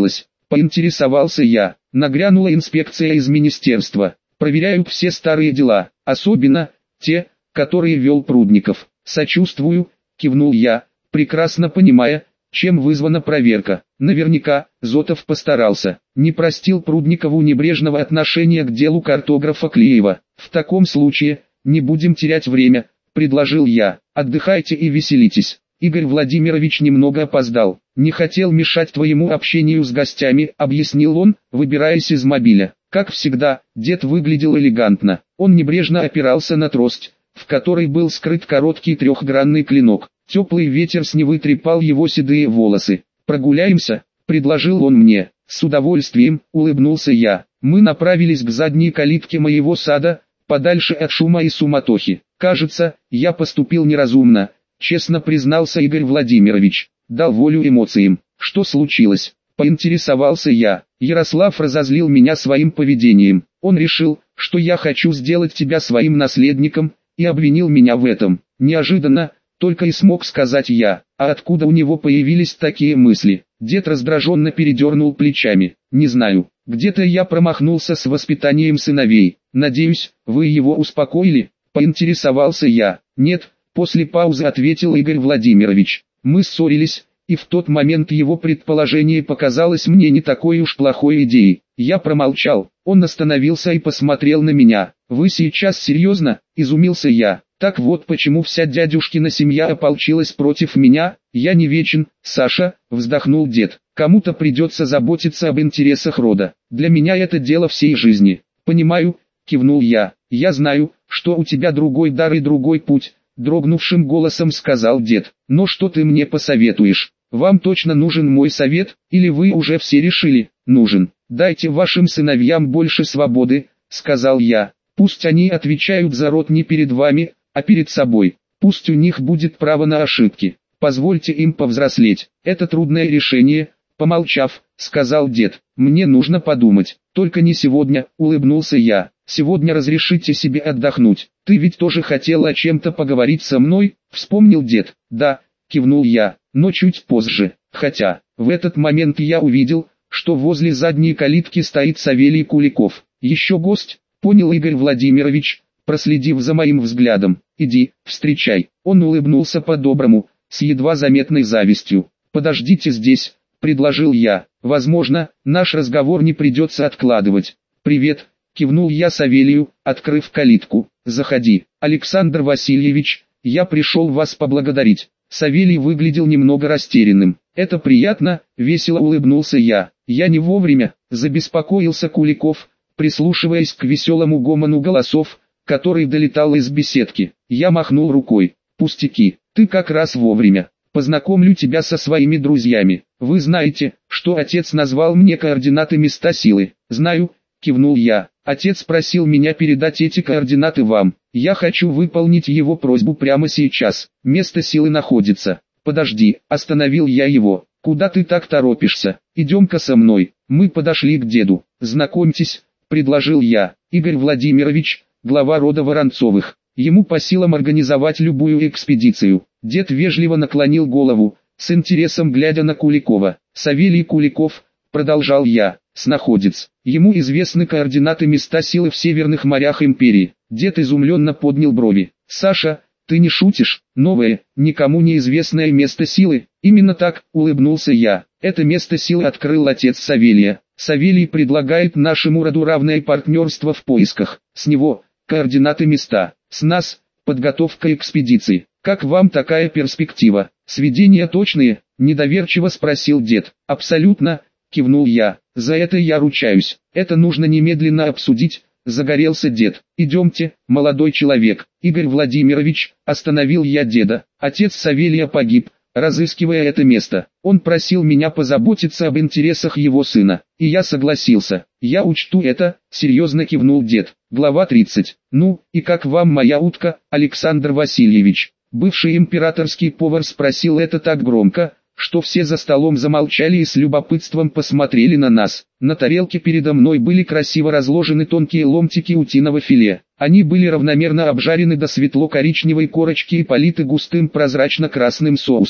Поинтересовался я. Нагрянула инспекция из министерства. Проверяют все старые дела, особенно те, которые вел Прудников. Сочувствую, кивнул я, прекрасно понимая, чем вызвана проверка. Наверняка, Зотов постарался. Не простил Прудникову небрежного отношения к делу картографа Клеева. В таком случае, не будем терять время, предложил я. Отдыхайте и веселитесь. Игорь Владимирович немного опоздал. Не хотел мешать твоему общению с гостями, объяснил он, выбираясь из мобиля. Как всегда, дед выглядел элегантно. Он небрежно опирался на трость, в которой был скрыт короткий трехгранный клинок. Теплый ветер с Невы трепал его седые волосы. «Прогуляемся?» – предложил он мне. «С удовольствием», – улыбнулся я. Мы направились к задней калитке моего сада, подальше от шума и суматохи. «Кажется, я поступил неразумно», – честно признался Игорь Владимирович. Дал волю эмоциям. «Что случилось?» – поинтересовался я. «Ярослав разозлил меня своим поведением. Он решил, что я хочу сделать тебя своим наследником, и обвинил меня в этом. Неожиданно, только и смог сказать я. А откуда у него появились такие мысли?» Дед раздраженно передернул плечами. «Не знаю, где-то я промахнулся с воспитанием сыновей. Надеюсь, вы его успокоили?» – поинтересовался я. «Нет», – после паузы ответил Игорь Владимирович. «Мы ссорились, и в тот момент его предположение показалось мне не такой уж плохой идеей». Я промолчал. Он остановился и посмотрел на меня. «Вы сейчас серьезно?» – изумился я. «Так вот почему вся дядюшкина семья ополчилась против меня. Я не вечен, Саша», – вздохнул дед. «Кому-то придется заботиться об интересах рода. Для меня это дело всей жизни». «Понимаю», – кивнул я. «Я знаю, что у тебя другой дар и другой путь», – дрогнувшим голосом сказал дед. «Но что ты мне посоветуешь? Вам точно нужен мой совет, или вы уже все решили?» «Нужен. Дайте вашим сыновьям больше свободы», – сказал я. «Пусть они отвечают за род не перед вами, а перед собой. Пусть у них будет право на ошибки. Позвольте им повзрослеть. Это трудное решение», – помолчав, сказал дед. «Мне нужно подумать. Только не сегодня», – улыбнулся я. «Сегодня разрешите себе отдохнуть. Ты ведь тоже хотел о чем-то поговорить со мной?» – вспомнил дед. «Да», – кивнул я, – «но чуть позже. Хотя, в этот момент я увидел, что возле задней калитки стоит Савелий Куликов. «Еще гость?» – понял Игорь Владимирович, проследив за моим взглядом. «Иди, встречай». Он улыбнулся по-доброму, с едва заметной завистью. «Подождите здесь», – предложил я. «Возможно, наш разговор не придется откладывать». «Привет», – кивнул я Савелию, открыв калитку. «Заходи, Александр Васильевич, я пришел вас поблагодарить». Савелий выглядел немного растерянным. «Это приятно», – весело улыбнулся я. «Я не вовремя», – забеспокоился Куликов, прислушиваясь к веселому гомону голосов, который долетал из беседки. Я махнул рукой. «Пустяки, ты как раз вовремя. Познакомлю тебя со своими друзьями. Вы знаете, что отец назвал мне координаты места силы?» «Знаю», – кивнул я. «Отец просил меня передать эти координаты вам. Я хочу выполнить его просьбу прямо сейчас. Место силы находится». «Подожди», – остановил я его. «Куда ты так торопишься? Идем-ка со мной». Мы подошли к деду. «Знакомьтесь», – предложил я. «Игорь Владимирович, глава рода Воронцовых. Ему по силам организовать любую экспедицию». Дед вежливо наклонил голову, с интересом глядя на Куликова. «Савелий Куликов», – продолжал я, – снаходец. Ему известны координаты места силы в северных морях империи». Дед изумленно поднял брови. «Саша, ты не шутишь? Новое, никому неизвестное место силы?» «Именно так», – улыбнулся я. «Это место силы открыл отец Савелия. Савелий предлагает нашему роду равное партнерство в поисках. С него – координаты места, с нас – подготовка экспедиции. Как вам такая перспектива? Сведения точные?» – недоверчиво спросил дед. «Абсолютно», – кивнул я. «За это я ручаюсь. Это нужно немедленно обсудить». Загорелся дед. «Идемте, молодой человек». «Игорь Владимирович», остановил я деда. «Отец Савелия погиб, разыскивая это место. Он просил меня позаботиться об интересах его сына, и я согласился. Я учту это», серьезно кивнул дед. Глава тридцать. «Ну, и как вам моя утка, Александр Васильевич?» Бывший императорский повар спросил это так громко, что все за столом замолчали и с любопытством посмотрели на нас. На тарелке передо мной были красиво разложены тонкие ломтики утиного филе. Они были равномерно обжарены до светло-коричневой корочки и политы густым прозрачно-красным соусом.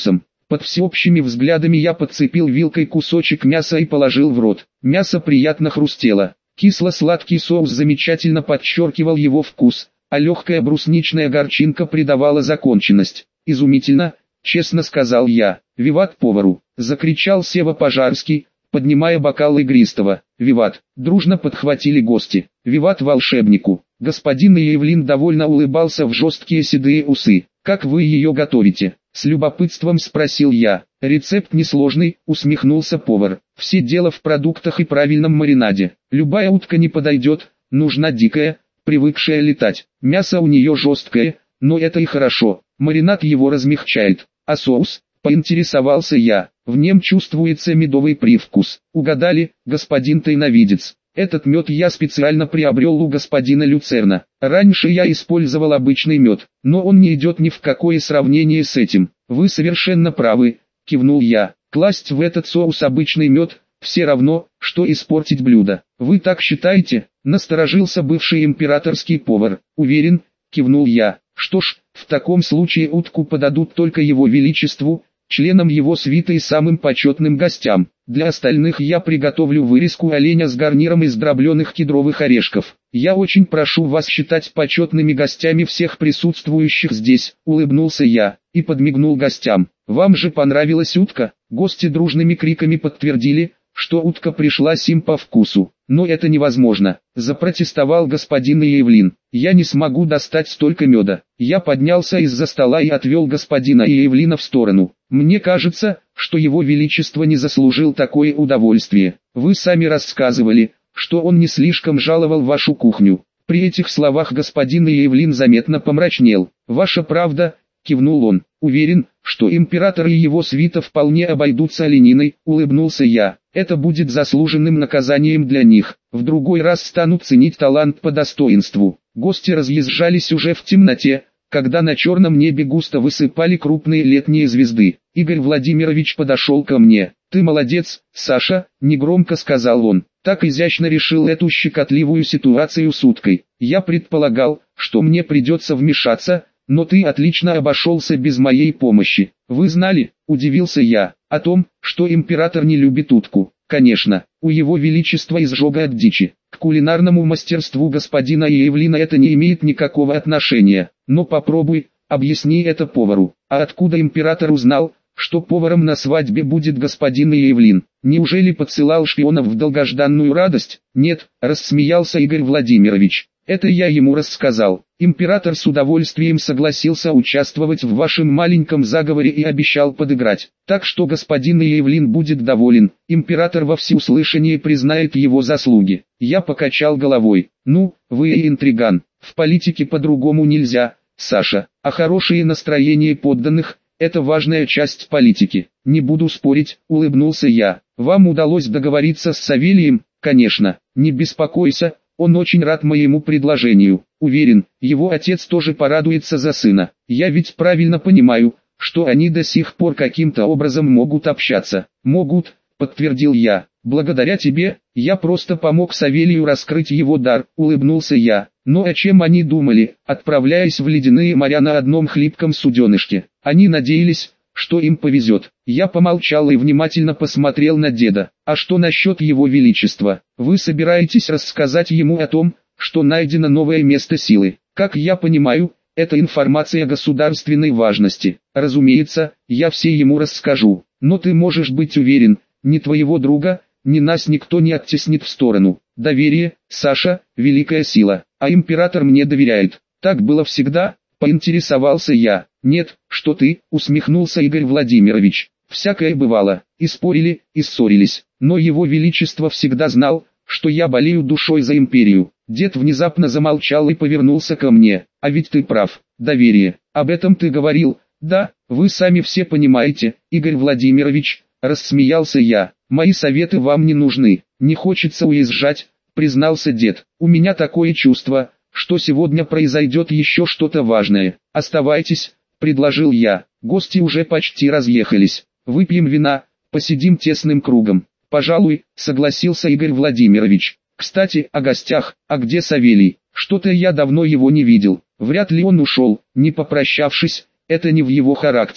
Под всеобщими взглядами я подцепил вилкой кусочек мяса и положил в рот. Мясо приятно хрустело. Кисло-сладкий соус замечательно подчеркивал его вкус, а легкая брусничная горчинка придавала законченность. «Изумительно», — честно сказал я. «Виват повару!» — закричал Сева Пожарский, поднимая бокал игристого. «Виват!» — дружно подхватили гости. «Виват волшебнику!» Господин Иевлин довольно улыбался в жесткие седые усы. «Как вы ее готовите?» — с любопытством спросил я. «Рецепт несложный», — усмехнулся повар. «Все дело в продуктах и правильном маринаде. Любая утка не подойдет, нужна дикая, привыкшая летать. Мясо у нее жесткое, но это и хорошо, маринад его размягчает. А соус?» — поинтересовался я. «В нем чувствуется медовый привкус». «Угадали, господин тайновидец. Этот мед я специально приобрел у господина Люцерна. Раньше я использовал обычный мед, но он не идет ни в какое сравнение с этим». «Вы совершенно правы», — кивнул я. «Класть в этот соус обычный мед, все равно, что испортить блюдо». «Вы так считаете?» — насторожился бывший императорский повар. «Уверен», — кивнул я. «Что ж, в таком случае утку подадут только его величеству, членам его свиты и самым почетным гостям. Для остальных я приготовлю вырезку оленя с гарниром из дробленых кедровых орешков. Я очень прошу вас считать почетными гостями всех присутствующих здесь», — улыбнулся я, и подмигнул гостям. «Вам же понравилась утка?» Гости дружными криками подтвердили, что утка пришлась им по вкусу. «Но это невозможно», — запротестовал господин Иевлин. «Я не смогу достать столько меда». Я поднялся из-за стола и отвел господина Иевлина в сторону. «Мне кажется, что его величество не заслужил такое удовольствие. Вы сами рассказывали, что он не слишком жаловал вашу кухню». При этих словах господин Иевлин заметно помрачнел. «Ваша правда», — кивнул он. «Уверен, что император и его свита вполне обойдутся олениной», — улыбнулся я. «Это будет заслуженным наказанием для них. В другой раз станут ценить талант по достоинству». Гости разъезжались уже в темноте, когда на черном небе густо высыпали крупные летние звезды. Игорь Владимирович подошел ко мне. «Ты молодец, Саша», — негромко сказал он. «Так изящно решил эту щекотливую ситуацию с уткой. Я предполагал, что мне придется вмешаться, но ты отлично обошелся без моей помощи». «Вы знали?» – удивился я. «О том, что император не любит утку». «Конечно, у его величества изжога от дичи. К кулинарному мастерству господина Иевлина это не имеет никакого отношения. Но попробуй, объясни это повару». «А откуда император узнал, что поваром на свадьбе будет господин Иевлин? Неужели подсылал шпионов в долгожданную радость?» «Нет», – рассмеялся Игорь Владимирович. «Это я ему рассказал. Император с удовольствием согласился участвовать в вашем маленьком заговоре и обещал подыграть. Так что господин Иевлин будет доволен, император во всеуслышание признает его заслуги». Я покачал головой. «Ну, вы и интриган. В политике по-другому нельзя, Саша. А хорошее настроение подданных – это важная часть политики». «Не буду спорить», – улыбнулся я. «Вам удалось договориться с Савелием?» «Конечно. Не беспокойся. Он очень рад моему предложению. Уверен, его отец тоже порадуется за сына. Я ведь правильно понимаю, что они до сих пор каким-то образом могут общаться». «Могут», — подтвердил я. «Благодаря тебе, я просто помог Савелию раскрыть его дар», — улыбнулся я. «Ну о чем они думали, отправляясь в ледяные моря на одном хлипком суденышке? Они надеялись, что им повезет». Я помолчал и внимательно посмотрел на деда. «А что насчет его величества? Вы собираетесь рассказать ему о том, что найдено новое место силы? Как я понимаю, это информация государственной важности. Разумеется, я все ему расскажу. Но ты можешь быть уверен, ни твоего друга, ни нас никто не оттеснит в сторону. Доверие, Саша, великая сила. А император мне доверяет. Так было всегда?» — поинтересовался я. «Нет, что ты», — усмехнулся Игорь Владимирович. «Всякое бывало, и спорили, и ссорились, но его величество всегда знал, что я болею душой за империю». Дед внезапно замолчал и повернулся ко мне. «А ведь ты прав, доверие, об этом ты говорил». «Да, вы сами все понимаете, Игорь Владимирович», — рассмеялся я. «Мои советы вам не нужны, не хочется уезжать», — признался дед. «У меня такое чувство, что сегодня произойдет еще что-то важное. Оставайтесь», — предложил я. Гости уже почти разъехались. «Выпьем вина, посидим тесным кругом». «Пожалуй», — согласился Игорь Владимирович. «Кстати, о гостях, а где Савелий? Что-то я давно его не видел. Вряд ли он ушел, не попрощавшись, это не в его характере».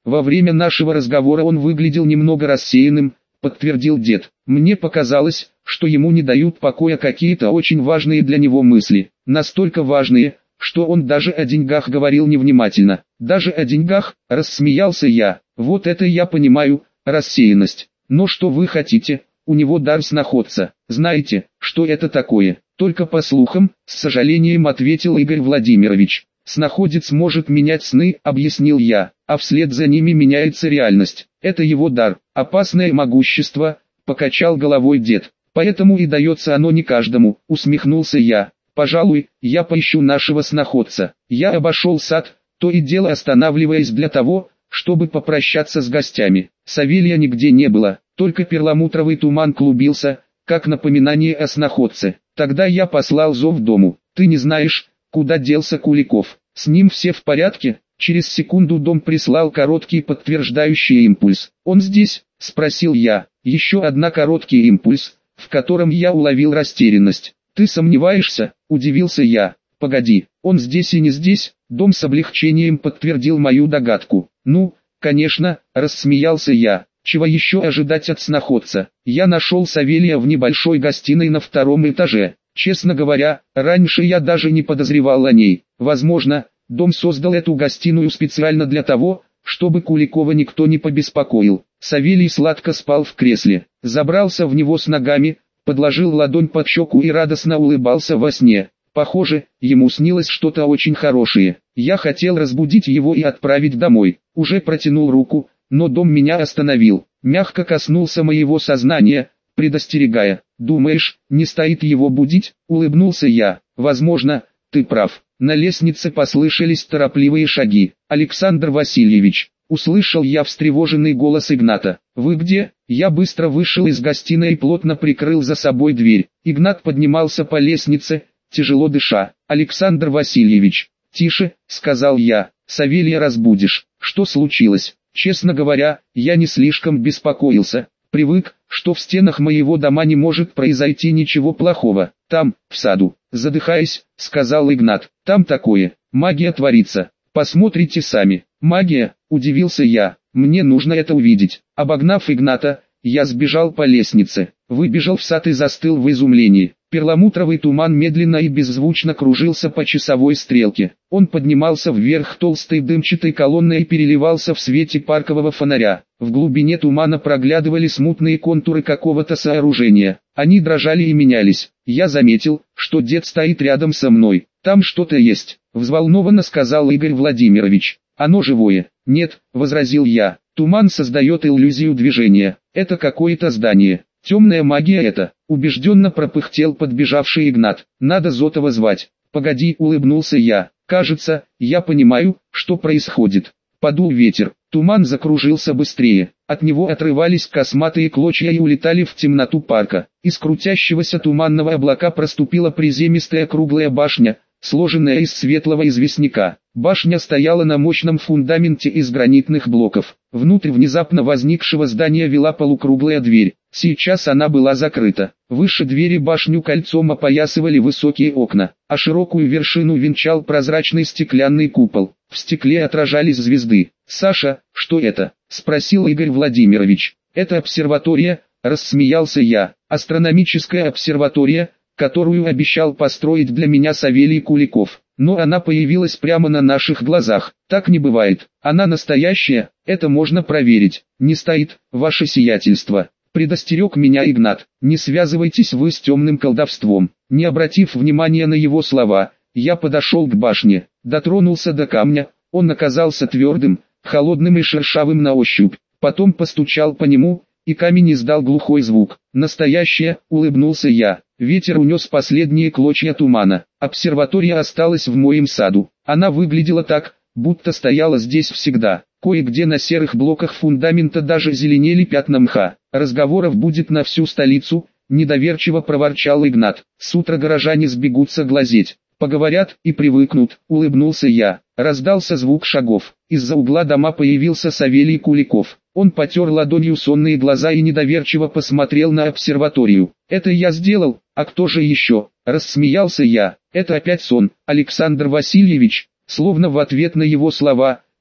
Во время нашего разговора он выглядел немного рассеянным, подтвердил дед. Мне показалось, что ему не дают покоя какие-то очень важные для него мысли. Настолько важные, что он даже о деньгах говорил невнимательно. Даже о деньгах, рассмеялся я. Вот это я понимаю, рассеянность. Но что вы хотите, у него дар сноходца. Знаете, что это такое? Только по слухам, с сожалением ответил Игорь Владимирович. Сноходец может менять сны, объяснил я, а вслед за ними меняется реальность. Это его дар, опасное могущество, покачал головой дед. Поэтому и дается оно не каждому, усмехнулся я. Пожалуй, я поищу нашего сноходца. Я обошел сад, то и дело останавливаясь для того, чтобы попрощаться с гостями. Савелия нигде не было, только перламутровый туман клубился, как напоминание о сноходце. Тогда я послал зов дому. Ты не знаешь, куда делся Куликов? С ним все в порядке? Через секунду дом прислал короткий подтверждающий импульс. Он здесь? Спросил я. Еще одна короткий импульс, в котором я уловил растерянность. Ты сомневаешься? Удивился я. Погоди, он здесь и не здесь? Дом с облегчением подтвердил мою догадку. Ну, конечно, рассмеялся я. Чего еще ожидать от сноходца? Я нашел Савелия в небольшой гостиной на втором этаже. Честно говоря, раньше я даже не подозревал о ней. Возможно, дом создал эту гостиную специально для того, чтобы Куликова никто не побеспокоил. Савелий сладко спал в кресле, забрался в него с ногами, подложил ладонь под щеку и радостно улыбался во сне. Похоже, ему снилось что-то очень хорошее. Я хотел разбудить его и отправить домой. Уже протянул руку, но дом меня остановил. Мягко коснулся моего сознания, предостерегая. «Думаешь, не стоит его будить?» — улыбнулся я. «Возможно, ты прав». На лестнице послышались торопливые шаги. «Александр Васильевич!» — услышал я встревоженный голос Игната. «Вы где?» Я быстро вышел из гостиной и плотно прикрыл за собой дверь. Игнат поднимался по лестнице, тяжело дыша. «Александр Васильевич!» «Тише!» — сказал я. «Савелия разбудишь». «Что случилось?» Честно говоря, я не слишком беспокоился. Привык, что в стенах моего дома не может произойти ничего плохого. Там, в саду, задыхаясь, сказал Игнат. Там такое, магия творится. Посмотрите сами. Магия, удивился я. Мне нужно это увидеть. Обогнав Игната, я сбежал по лестнице. Выбежал в сад и застыл в изумлении. Перламутровый туман медленно и беззвучно кружился по часовой стрелке. Он поднимался вверх толстой дымчатой колонной и переливался в свете паркового фонаря. В глубине тумана проглядывали смутные контуры какого-то сооружения. Они дрожали и менялись. Я заметил, что дед стоит рядом со мной. «Там что-то есть», — взволнованно сказал Игорь Владимирович. «Оно живое». «Нет», — возразил я. «Туман создает иллюзию движения. Это какое-то здание. Темная магия это», — убежденно пропыхтел подбежавший Игнат. «Надо Зотова звать». «Погоди», — улыбнулся я. «Кажется, я понимаю, что происходит». Подул ветер, туман закружился быстрее. От него отрывались косматые клочья и улетали в темноту парка. Из крутящегося туманного облака проступила приземистая круглая башня, сложенная из светлого известняка. Башня стояла на мощном фундаменте из гранитных блоков. Внутрь внезапно возникшего здания вела полукруглая дверь. Сейчас она была закрыта. Выше двери башню кольцом опоясывали высокие окна, а широкую вершину венчал прозрачный стеклянный купол. В стекле отражались звезды. «Саша, что это?» — спросил Игорь Владимирович. «Это обсерватория», — рассмеялся я. «Астрономическая обсерватория, которую обещал построить для меня Савелий Куликов. Но она появилась прямо на наших глазах. Так не бывает. Она настоящая, это можно проверить. Не стоит, ваше сиятельство». Предостерег меня Игнат. «Не связывайтесь вы с темным колдовством». Не обратив внимания на его слова, я подошел к башне, дотронулся до камня. Он оказался твердым, холодным и шершавым на ощупь. Потом постучал по нему, и камень издал глухой звук. «Настоящее», — улыбнулся я. Ветер унес последние клочья тумана. Обсерватория осталась в моем саду. Она выглядела так, будто стояла здесь всегда. Кое-где на серых блоках фундамента даже зеленели пятна мха. «Разговоров будет на всю столицу», — недоверчиво проворчал Игнат. «С утра горожане сбегутся глазеть. Поговорят и привыкнут», — улыбнулся я. Раздался звук шагов. Из-за угла дома появился Савелий Куликов. Он потер ладонью сонные глаза и недоверчиво посмотрел на обсерваторию. «Это я сделал, а кто же еще?» — рассмеялся я. «Это опять сон, Александр Васильевич». Словно в ответ на его слова,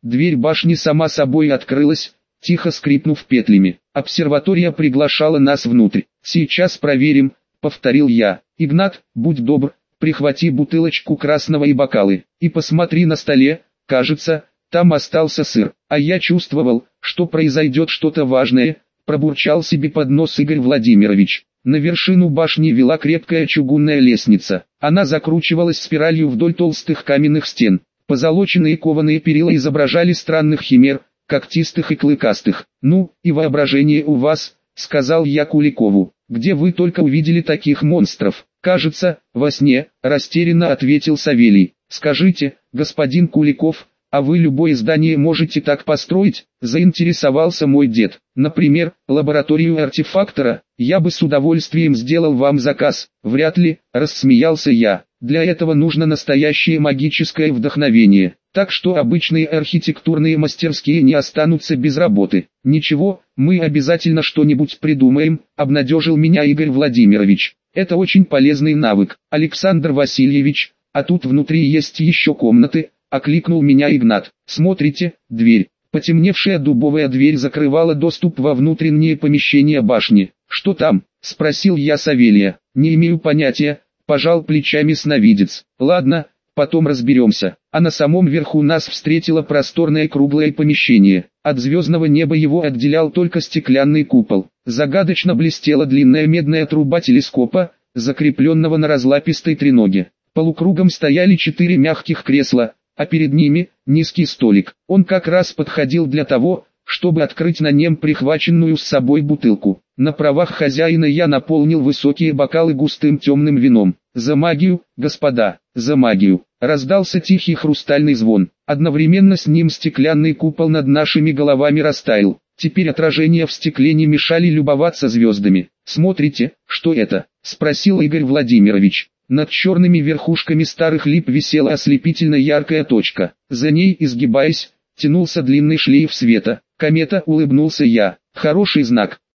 Дверь башни сама собой открылась, тихо скрипнув петлями. Обсерватория приглашала нас внутрь. «Сейчас проверим», — повторил я. «Игнат, будь добр, прихвати бутылочку красного и бокалы, и посмотри на столе, кажется, там остался сыр». А я чувствовал, что произойдет что-то важное, пробурчал себе под нос Игорь Владимирович. На вершину башни вела крепкая чугунная лестница. Она закручивалась спиралью вдоль толстых каменных стен. Позолоченные кованые перила изображали странных химер, когтистых и клыкастых. «Ну, и воображение у вас», — сказал я Куликову. «Где вы только увидели таких монстров?» «Кажется, во сне», — растерянно ответил Савелий. «Скажите, господин Куликов, а вы любое здание можете так построить?» — заинтересовался мой дед. «Например, лабораторию артефактора. Я бы с удовольствием сделал вам заказ». «Вряд ли», — рассмеялся я. «Для этого нужно настоящее магическое вдохновение. Так что обычные архитектурные мастерские не останутся без работы». «Ничего, мы обязательно что-нибудь придумаем», — обнадежил меня Игорь Владимирович. «Это очень полезный навык, Александр Васильевич, а тут внутри есть еще комнаты», — окликнул меня Игнат. «Смотрите, дверь». Потемневшая дубовая дверь закрывала доступ во внутренние помещения башни. «Что там?» — спросил я Савелия. «Не имею понятия», — пожал плечами сновидец. «Ладно, потом разберемся». А на самом верху нас встретило просторное круглое помещение. От звездного неба его отделял только стеклянный купол. Загадочно блестела длинная медная труба телескопа, закрепленного на разлапистой треноге. Полукругом стояли четыре мягких кресла, а перед ними низкий столик. Он как раз подходил для того, чтобы открыть на нем прихваченную с собой бутылку. На правах хозяина я наполнил высокие бокалы густым темным вином. «За магию, господа, за магию!» Раздался тихий хрустальный звон. Одновременно с ним стеклянный купол над нашими головами растаял. Теперь отражения в стекле не мешали любоваться звездами. «Смотрите, что это?» — спросил Игорь Владимирович. Над черными верхушками старых лип висела ослепительно яркая точка. За ней, изгибаясь, тянулся длинный шлейф света. «Комета», — улыбнулся я. «Хороший знак.